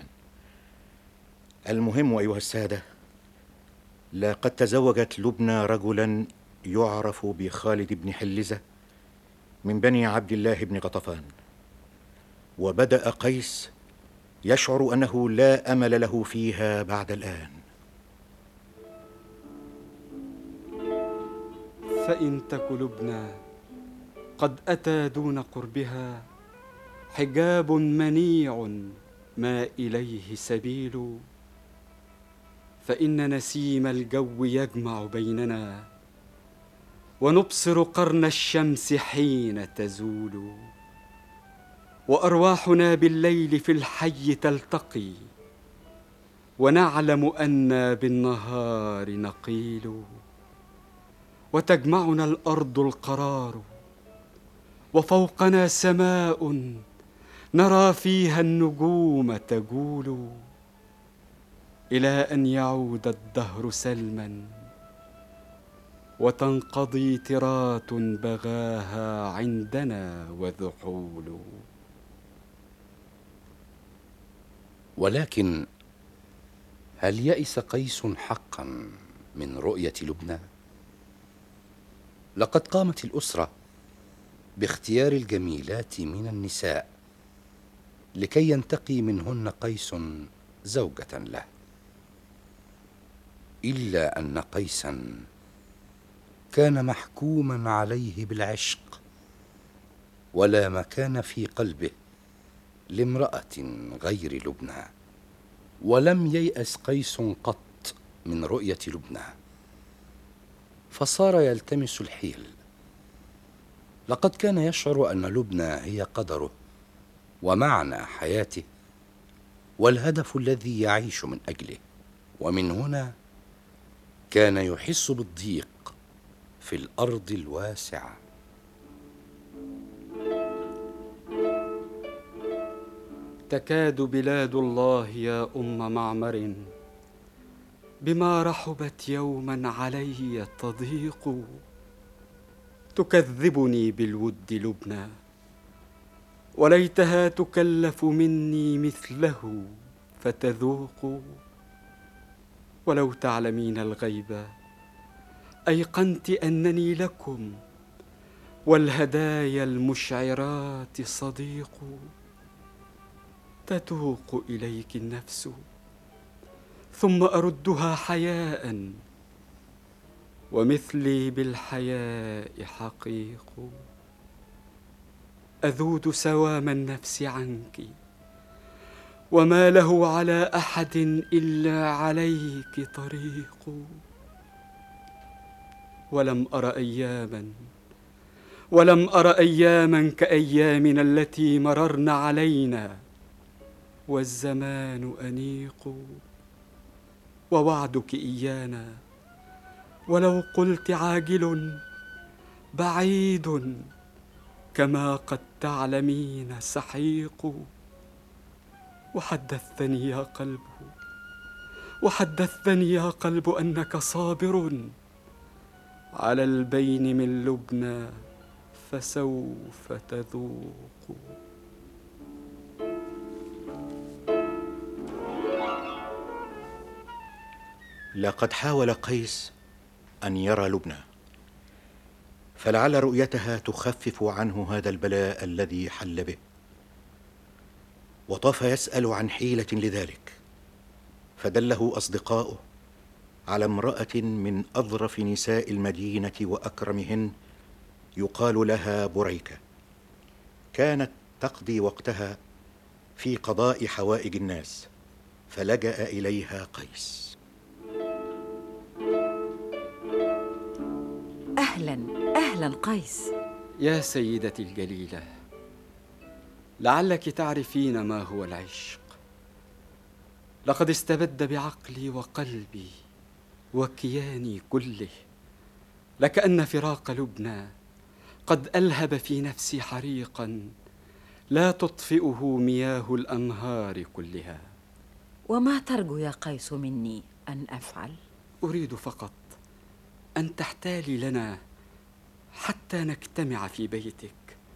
Speaker 5: المهم أيها السادة، لقد تزوجت لبنى رجلا يعرف بخالد بن حلزة من بني عبد الله بن غطفان. وبدأ قيس يشعر أنه لا أمل له فيها بعد الآن.
Speaker 3: فإن تك لبنى قد أتى دون قربها حجاب منيع ما إليه سبيل، فإن نسيم الجو يجمع بيننا، ونبصر قرن الشمس حين تزول، وأرواحنا بالليل في الحي تلتقي، ونعلم أن بالنهار نقيل، وتجمعنا الأرض القرار، وفوقنا سماء نرى فيها النجوم تجول، إلى أن يعود الدهر سلما وتنقضي ترات بغاها عندنا وذحول.
Speaker 4: ولكن هل يئس قيس حقا من رؤية لبنى؟ لقد قامت الأسرة باختيار الجميلات من النساء لكي ينتقي منهن قيس زوجة له، إلا أن قيسا كان محكوما عليه بالعشق ولا مكان في قلبه لامرأة غير لبنى. ولم ييأس قيس قط من رؤية لبنى، فصار يلتمس الحيل. لقد كان يشعر أن لبنى هي قدره ومعنى حياته والهدف الذي يعيش من أجله. ومن هنا كان يحس بالضيق في الأرض الواسعة.
Speaker 3: تكاد بلاد الله يا أم معمر بما رحبت يوما علي تضيق. تكذبني بالود لبنى، وليتها تكلف مني مثله فتذوق. ولو تعلمين الغيب أيقنت أنني لكم والهدايا المشعرات صديق. تتوق إليك النفس ثم أردها حياء، ومثلي بالحياء حقيق. أذود سوام النفس عنك، وما له على أحد إلا عليك طريق. ولم أر أياما كأيامنا التي مررن علينا، والزمان أنيق. ووعدك إيانا ولو قلت عاجل بعيد، كما قد تعلمين سحيق. وحدثني يا قلب أنك صابر على البين من لبنى، فسوف تذوق.
Speaker 5: لقد حاول قيس أن يرى لبنى، فلعل رؤيتها تخفف عنه هذا البلاء الذي حل به. وطاف يسأل عن حيلة لذلك، فدله أصدقاؤه على امرأة من أظرف نساء المدينة وأكرمهن، يقال لها بريكة. كانت تقضي وقتها في قضاء حوائج الناس، فلجأ إليها قيس.
Speaker 9: أهلا قيس.
Speaker 3: يا سيدتي الجليلة، لعلك تعرفين ما هو العشق. لقد استبد بعقلي وقلبي وكياني كله، لكأن فراق لبنى قد ألهب في نفسي حريقا لا تطفئه مياه الأنهار كلها.
Speaker 9: وما ترجو يا قيس مني أن أفعل؟
Speaker 3: أريد فقط أن تحتالي لنا حتى نجتمع في بيتك.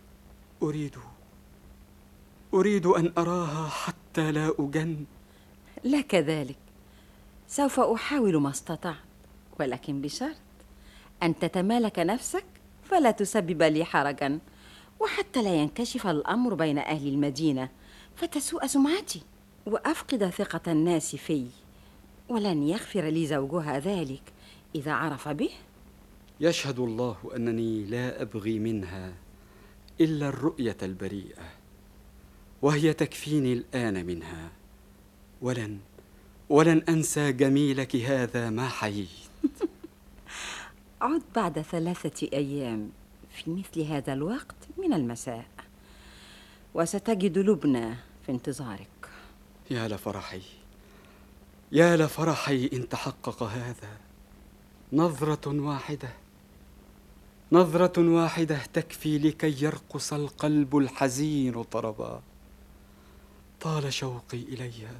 Speaker 3: أريد أن أراها حتى لا أجن.
Speaker 9: لك ذلك، سوف أحاول ما استطعت، ولكن بشرط أن تتمالك نفسك فلا تسبب لي حرجا، وحتى لا ينكشف الأمر بين أهل المدينة فتسوء سمعتي وأفقد ثقة الناس في، ولن يغفر لي زوجها ذلك إذا عرف به.
Speaker 3: يشهد الله أنني لا أبغي منها إلا الرؤية البريئة، وهي تكفيني الآن منها. ولن أنسى جميلك هذا ما حييت.
Speaker 9: عد بعد 3 أيام في مثل هذا الوقت من المساء، وستجد لبنى في انتظارك.
Speaker 3: يا لفرحي إن تحقق هذا. نظرة واحدة تكفي لكي يرقص القلب الحزين طربا. طال شوقي إليها.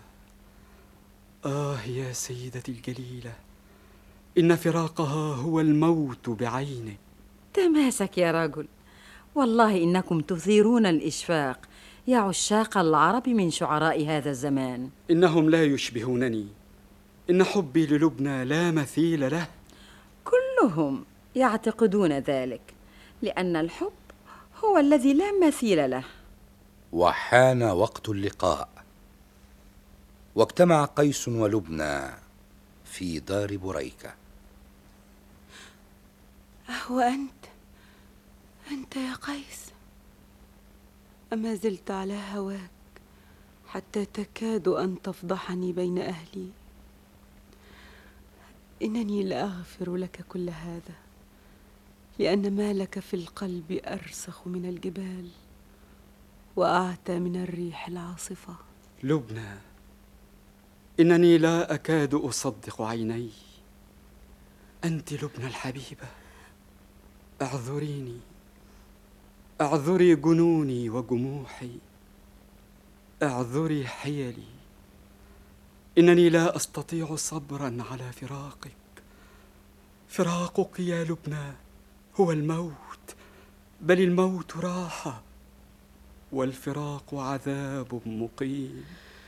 Speaker 3: يا سيدتي الجليلة، إن فراقها هو الموت بعينه.
Speaker 9: تماسك يا رجل، والله إنكم تثيرون الإشفاق يا عشاق العرب من شعراء هذا الزمان.
Speaker 3: إنهم لا يشبهونني، إن حبي للبنى لا مثيل له.
Speaker 9: كلهم يعتقدون ذلك، لأن الحب هو الذي لا مثيل له.
Speaker 4: وحان وقت اللقاء، واجتمع قيس ولبنى في دار بريكة.
Speaker 6: أهو أنت يا قيس؟ أما زلت على هواك حتى تكاد أن تفضحني بين أهلي؟ إنني لأغفر لك كل هذا، لأن ما لك في القلب أرسخ من الجبال وأعتى من الريح العاصفة.
Speaker 3: لبنى، إنني لا أكاد أصدق عيني. أنت لبنى الحبيبة، اعذريني، اعذري جنوني وجموحي، اعذري حيلي. إنني لا أستطيع صبرا على فراقك. فراقك يا لبنى هو الموت، بل الموت راحة، والفراق عذاب مقيم.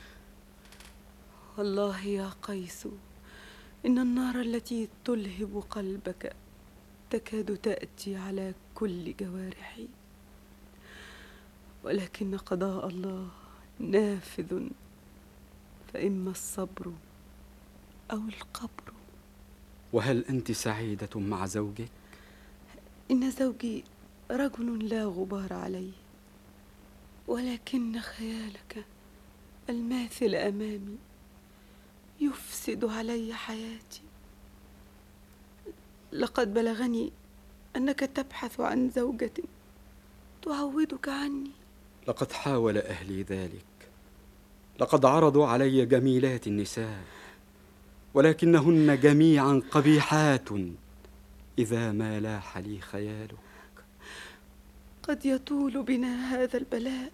Speaker 6: والله يا قيس، إن النار التي تلهب قلبك تكاد تأتي على كل جوارحي، ولكن قضاء الله نافذ، فإما الصبر أو القبر.
Speaker 3: وهل أنت سعيدة مع زوجك؟
Speaker 6: إن زوجي رجل لا غبار عليه، ولكن خيالك الماثل أمامي يفسد علي حياتي. لقد بلغني أنك تبحث عن زوجة تعوضك عني.
Speaker 3: لقد حاول أهلي ذلك، لقد عرضوا علي جميلات النساء، ولكنهن جميعا قبيحات إذا ما لاح لي خيالك.
Speaker 6: قد يطول بنا هذا البلاء،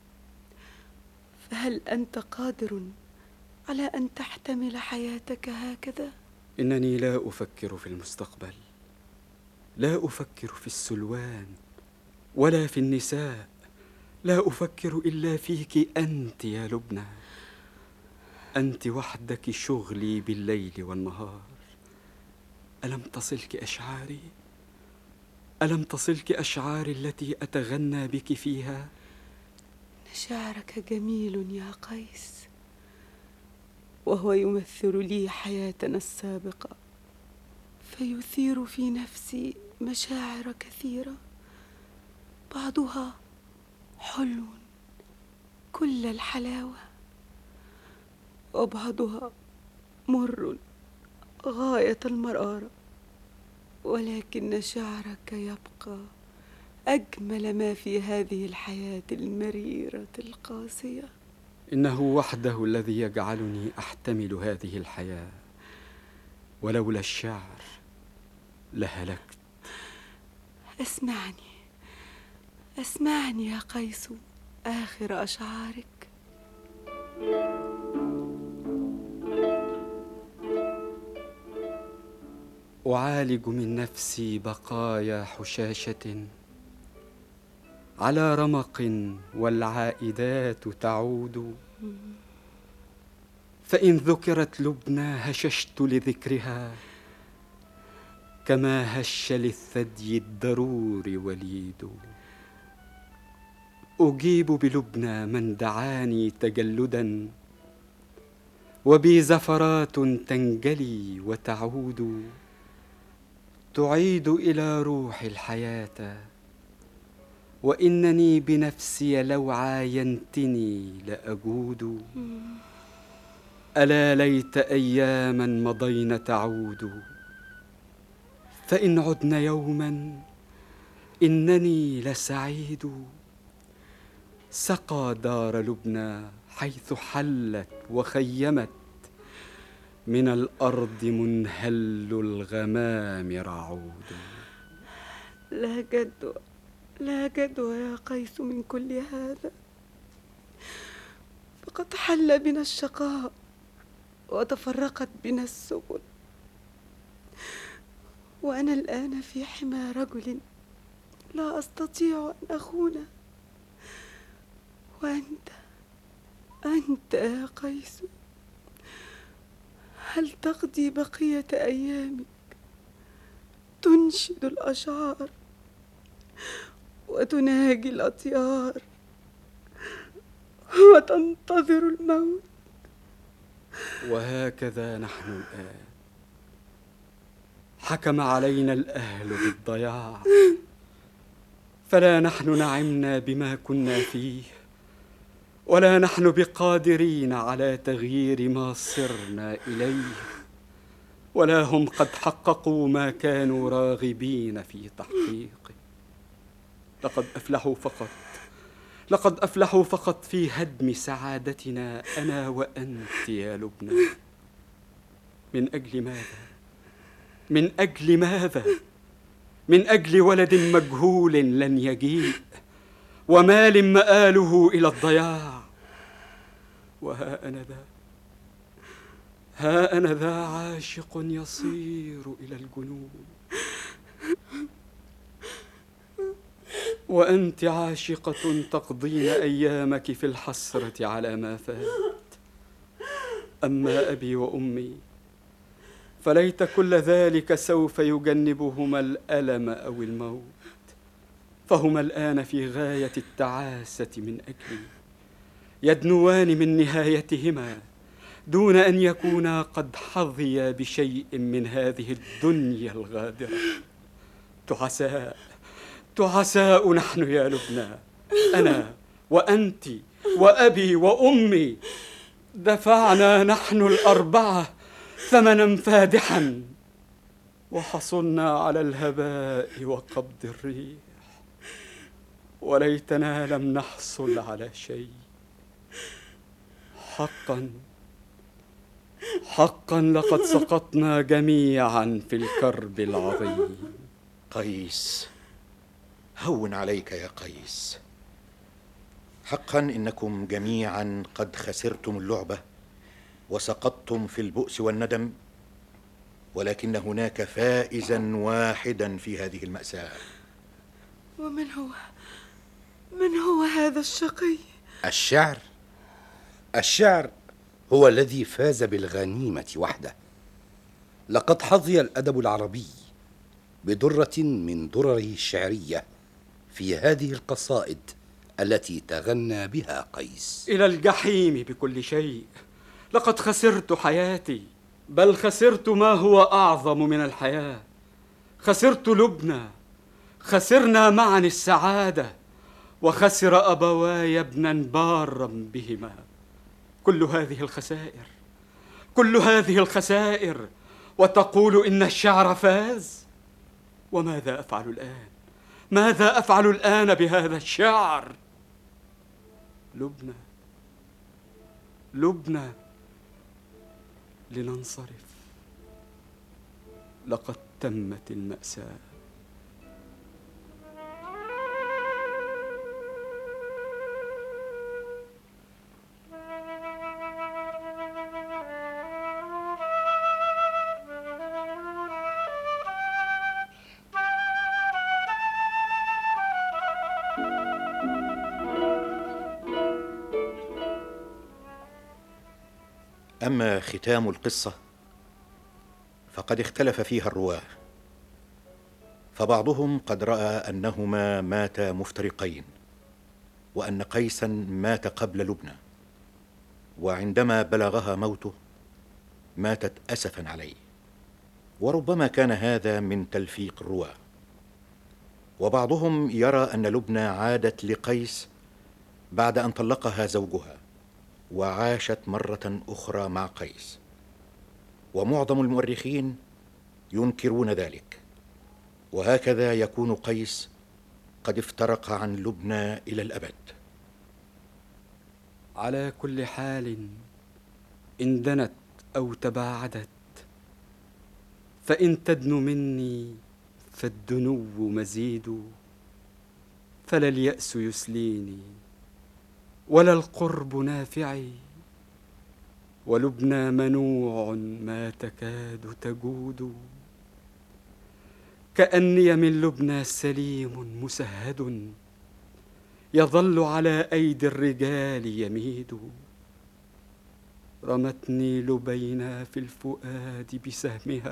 Speaker 6: فهل أنت قادر على أن تحتمل حياتك هكذا؟
Speaker 3: إنني لا أفكر في المستقبل، لا أفكر في السلوان ولا في النساء، لا أفكر إلا فيك أنت يا لبنى. أنت وحدك شغلي بالليل والنهار. ألم تصلك أشعاري؟ ألم تصلك أشعاري التي أتغنى بك فيها؟
Speaker 6: شعرك جميل يا قيس، وهو يمثل لي حياتنا السابقة، فيثير في نفسي مشاعر كثيرة، بعضها حلو كل الحلاوة، وبعضها مر غاية المرارة، ولكن شعرك يبقى أجمل ما في هذه الحياة المريرة القاسية.
Speaker 3: إنه وحده الذي يجعلني أحتمل هذه الحياة، ولولا الشعر لهلكت.
Speaker 6: اسمعني يا قيس آخر أشعارك.
Speaker 3: أعالج من نفسي بقايا حشاشة على رمق، والعائدات تعود. فإن ذكرت لبنى هششت لذكرها، كما هش للثدي الضرور وليد. أجيب بلبنى من دعاني تجلدا، وبي زفرات تنجلي وتعود، تعيد إلى روحي الحياة. وإنني بنفسي لو عاينتني لأجود. ألا ليت أياما مضين تعود، فإن عدن يوما إنني لسعيد. سقى دار لبنى حيث حلت وخيمت، من الأرض منهل الغمام رعود.
Speaker 6: لا جدوى يا قيس من كل هذا، فقد حل بنا الشقاء وتفرقت بنا السبل، وأنا الآن في حمى رجل لا أستطيع أن أخونه. وأنت يا قيس، هل تقضي بقية أيامك تنشد الأشعار وتناجي الأطيار وتنتظر الموت؟
Speaker 3: وهكذا نحن الآن، حكم علينا الأهل بالضياع، فلا نحن نعمنا بما كنا فيه، ولا نحن بقادرين على تغيير ما صرنا إليه، ولا هم قد حققوا ما كانوا راغبين في تحقيقه. لقد أفلحوا فقط في هدم سعادتنا أنا وأنت يا لبنى. من أجل ماذا؟ من أجل ماذا؟ من أجل ولد مجهول لن يجيء، ومال مآله إلى الضياع. وها أنا ذا عاشق يصير إلى الجنون، وأنت عاشقة تقضين أيامك في الحسرة على ما فات. أما أبي وأمي فليت كل ذلك سوف يجنبهما الألم أو الموت، فهما الآن في غاية التعاسة من أجلي، يدنوان من نهايتهما دون أن يكونا قد حظيا بشيء من هذه الدنيا الغادرة. تعساء نحن يا لبنى، أنا وأنت وأبي وأمي، دفعنا نحن الأربعة ثمنا فادحا، وحصلنا على الهباء وقبض الريح، وليتنا لم نحصل على شيء. حقا لقد سقطنا جميعا في الكرب العظيم.
Speaker 5: قيس، هون عليك يا قيس. حقا إنكم جميعا قد خسرتم اللعبة وسقطتم في البؤس والندم، ولكن هناك فائزا واحدا في هذه المأساة.
Speaker 6: ومن هو هذا الشقي؟
Speaker 4: الشعر هو الذي فاز بالغنيمة وحده. لقد حظي الأدب العربي بدرة من درره الشعرية في هذه القصائد التي تغنى بها قيس.
Speaker 3: إلى الجحيم بكل شيء. لقد خسرت حياتي، بل خسرت ما هو أعظم من الحياة. خسرت لبنى، خسرنا معا السعادة، وخسر أبواي ابنا بارا بهما. كل هذه الخسائر وتقول إن الشعر فاز؟ وماذا أفعل الآن؟ ماذا أفعل الآن بهذا الشعر؟ لبنى، لننصرف. لقد تمت المأساة.
Speaker 5: أما ختام القصة فقد اختلف فيها الرواه، فبعضهم قد رأى أنهما ماتا مفترقين، وأن قيسا مات قبل لبنى، وعندما بلغها موته ماتت أسفا عليه، وربما كان هذا من تلفيق الرواه. وبعضهم يرى أن لبنى عادت لقيس بعد أن طلقها زوجها، وعاشت مرة أخرى مع قيس، ومعظم المؤرخين ينكرون ذلك. وهكذا يكون قيس قد افترق عن لبنى إلى الأبد.
Speaker 3: على كل حال، إن دنت أو تباعدت، فإن تدن مني فالدنو مزيد، فلا اليأس يسليني ولا القرب نافعي، ولبنى منوع ما تكاد تجود. كأني من لبنى سليم مسهد، يظل على أيدي الرجال يميد. رمتني لبينا في الفؤاد بسهمها،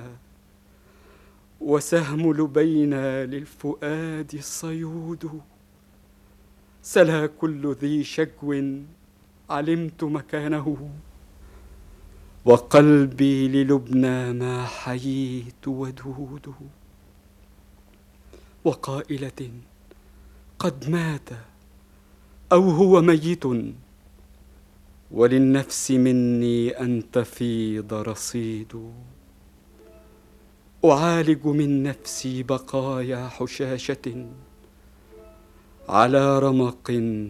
Speaker 3: وسهم لبينا للفؤاد صيود. سلا كل ذي شجو علمت مكانه، وقلبي للبنى ما حييت ودود. وقائلة قد مات أو هو ميت، وللنفس مني أن تفيض رصيد. أعالج من نفسي بقايا حشاشة على رمق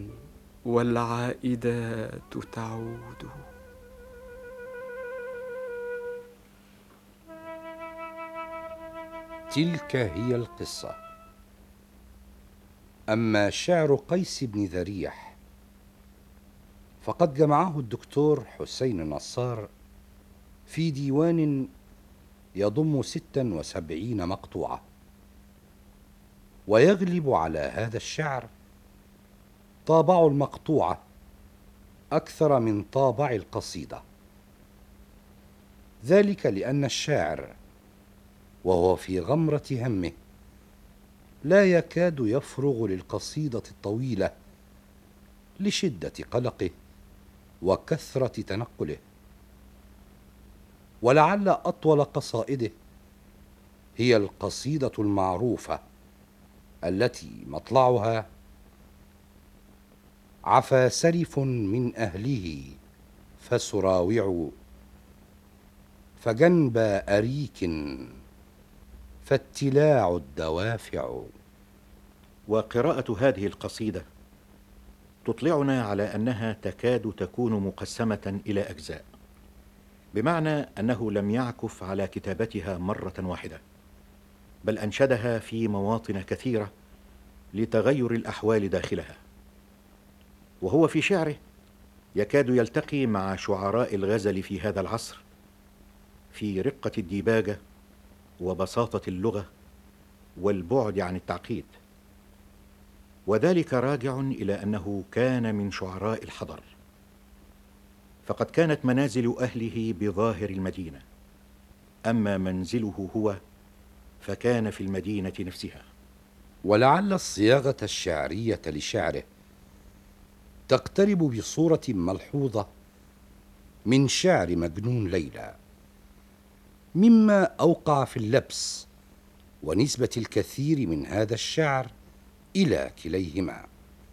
Speaker 3: والعائدات تعود.
Speaker 4: تلك هي القصة. أما شعر قيس بن ذريح فقد جمعه الدكتور حسين النصار في ديوان يضم 76 مقطوعة، ويغلب على هذا الشعر طابع المقطوعة أكثر من طابع القصيدة، ذلك لأن الشاعر وهو في غمرة همه لا يكاد يفرغ للقصيدة الطويلة لشدة قلقه وكثرة تنقله. ولعل أطول قصائده هي القصيدة المعروفة التي مطلعها: عفا سرف من أهله فسراوع، فجنب أريك فاتلاع الدوافع.
Speaker 5: وقراءة هذه القصيدة تطلعنا على أنها تكاد تكون مقسمة إلى أجزاء، بمعنى أنه لم يعكف على كتابتها مرة واحدة، بل أنشدها في مواطن كثيرة لتغير الأحوال داخلها. وهو في شعره يكاد يلتقي مع شعراء الغزل في هذا العصر في رقة الديباجة وبساطة اللغة والبعد عن التعقيد، وذلك راجع إلى أنه كان من شعراء الحضر، فقد كانت منازل أهله بظاهر المدينة، أما منزله هو فكان في المدينة نفسها.
Speaker 4: ولعل الصياغة الشعرية لشعره تقترب بصورة ملحوظة من شعر مجنون ليلى، مما أوقع في اللبس ونسبة الكثير من هذا الشعر إلى كليهما.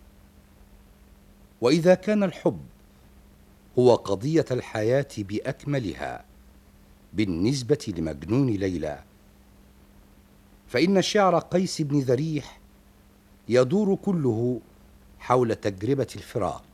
Speaker 4: وإذا كان الحب هو قضية الحياة بأكملها بالنسبة لمجنون ليلى، فإن شعر قيس بن ذريح يدور كله حول تجربة الفراق،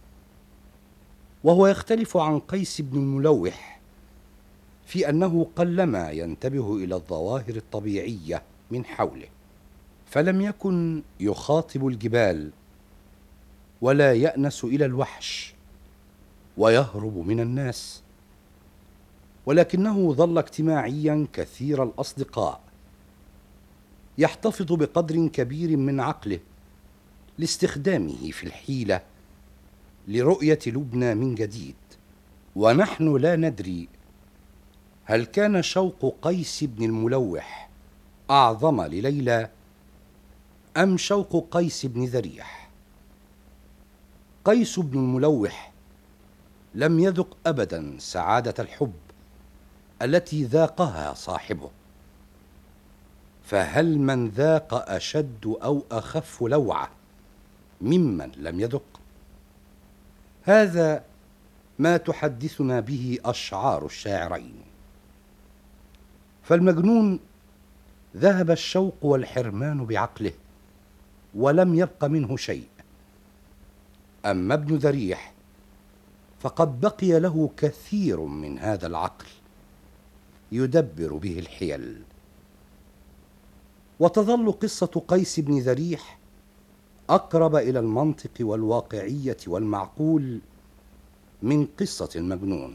Speaker 4: وهو يختلف عن قيس بن الملوح في أنه قلما ينتبه إلى الظواهر الطبيعية من حوله، فلم يكن يخاطب الجبال ولا يأنس إلى الوحش ويهرب من الناس، ولكنه ظل اجتماعيا كثير الأصدقاء، يحتفظ بقدر كبير من عقله لاستخدامه في الحيلة لرؤية لبنى من جديد. ونحن لا ندري هل كان شوق قيس بن الملوح أعظم لليلى أم شوق قيس بن ذريح. قيس بن الملوح لم يذق أبدا سعادة الحب التي ذاقها صاحبه، فهل من ذاق أشد أو أخف لوعة ممن لم يذق؟ هذا ما تحدثنا به أشعار الشاعرين. فالمجنون ذهب الشوق والحرمان بعقله ولم يبق منه شيء، أما ابن ذريح فقد بقي له كثير من هذا العقل يدبر به الحيل. وتظل قصة قيس بن ذريح أقرب إلى المنطق والواقعية والمعقول من قصة المجنون.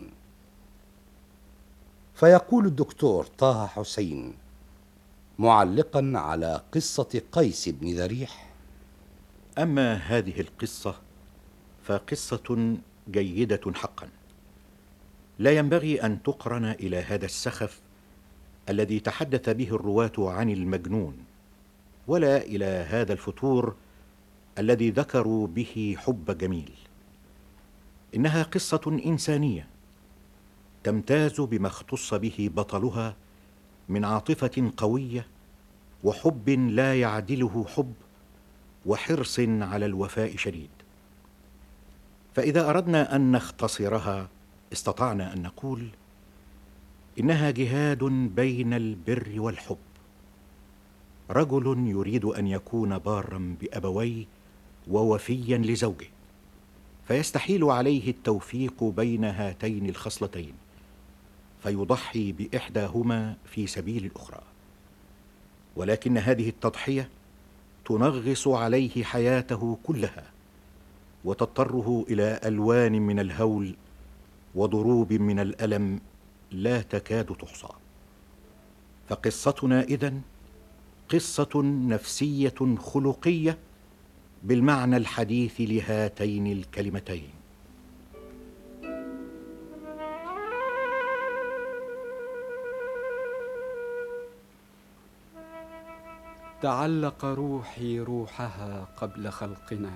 Speaker 4: فيقول الدكتور طه حسين معلقا على قصة قيس بن ذريح:
Speaker 5: أما هذه القصة فقصة جيدة حقا، لا ينبغي أن تقرن إلى هذا السخف الذي تحدث به الرواة عن المجنون، ولا إلى هذا الفتور الذي ذكروا به حب جميل. إنها قصة إنسانية تمتاز بما اختص به بطلها من عاطفة قوية وحب لا يعدله حب، وحرص على الوفاء شديد. فإذا أردنا أن نختصرها استطعنا أن نقول إنها جهاد بين البر والحب. رجل يريد أن يكون بارا بأبويه ووفيا لزوجه، فيستحيل عليه التوفيق بين هاتين الخصلتين، فيضحي بإحداهما في سبيل الأخرى. ولكن هذه التضحية تنغص عليه حياته كلها، وتضطره إلى ألوان من الهول وضروب من الألم لا تكاد تحصى. فقصتنا إذن قصة نفسية خلقية بالمعنى الحديث لهاتين الكلمتين.
Speaker 3: تعلق روحي روحها قبل خلقنا،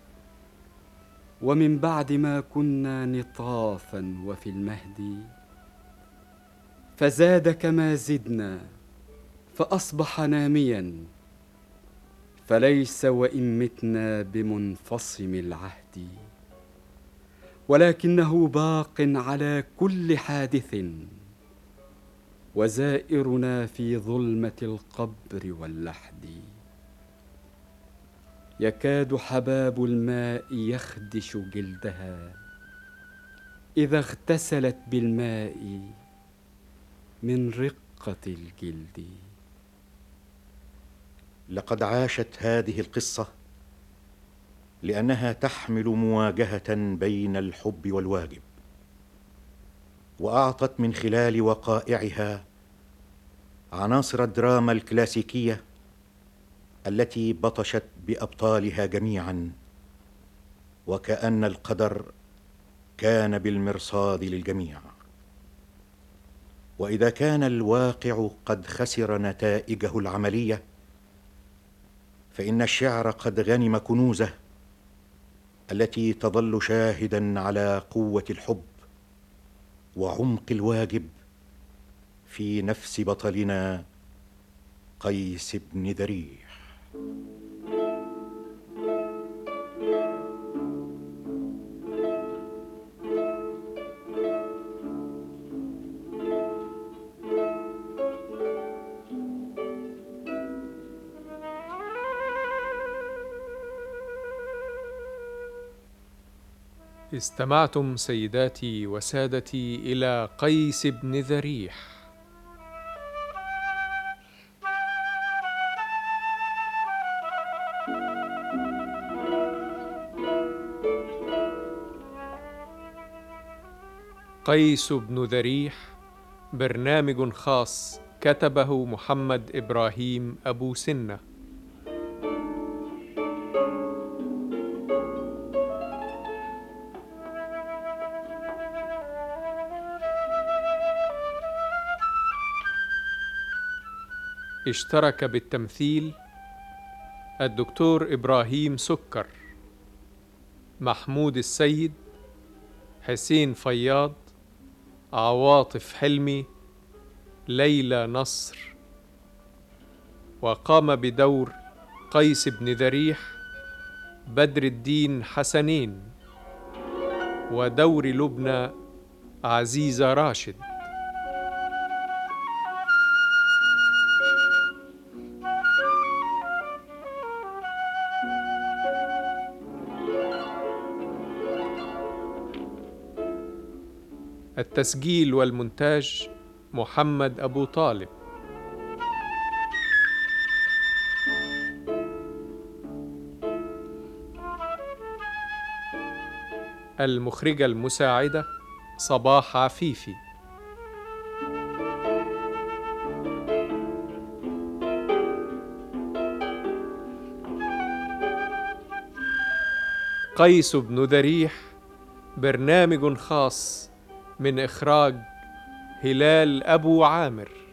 Speaker 3: ومن بعد ما كنا نطافا وفي المهد، فزاد كما زدنا فأصبح ناميا، فليس وإن متنا بمنفصم العهد، ولكنه باق على كل حادث، وزائرنا في ظلمة القبر واللحد. يكاد حباب الماء يخدش جلدها إذا اغتسلت بالماء من رقة الجلد.
Speaker 5: لقد عاشت هذه القصة لأنها تحمل مواجهة بين الحب والواجب، وأعطت من خلال وقائعها عناصر الدراما الكلاسيكية التي بطشت بأبطالها جميعا، وكأن القدر كان بالمرصاد للجميع. وإذا كان الواقع قد خسر نتائجه العملية، فإن الشعر قد غنم كنوزه التي تظل شاهدا على قوة الحب وعمق الواجب في نفس بطلنا قيس بن ذريح.
Speaker 2: استمعتم سيداتي وسادتي إلى قيس بن ذريح. قيس بن ذريح برنامج خاص كتبه محمد إبراهيم أبو سنة. اشترك بالتمثيل الدكتور إبراهيم سكر، محمود السيد، حسين فياض، عواطف حلمي، ليلى نصر. وقام بدور قيس بن ذريح بدر الدين حسنين، ودور لبنى عزيزة راشد. التسجيل والمونتاج محمد أبو طالب. المخرجة المساعدة صباح عفيفي. قيس بن ذريح برنامج خاص من إخراج هلال أبو عامر.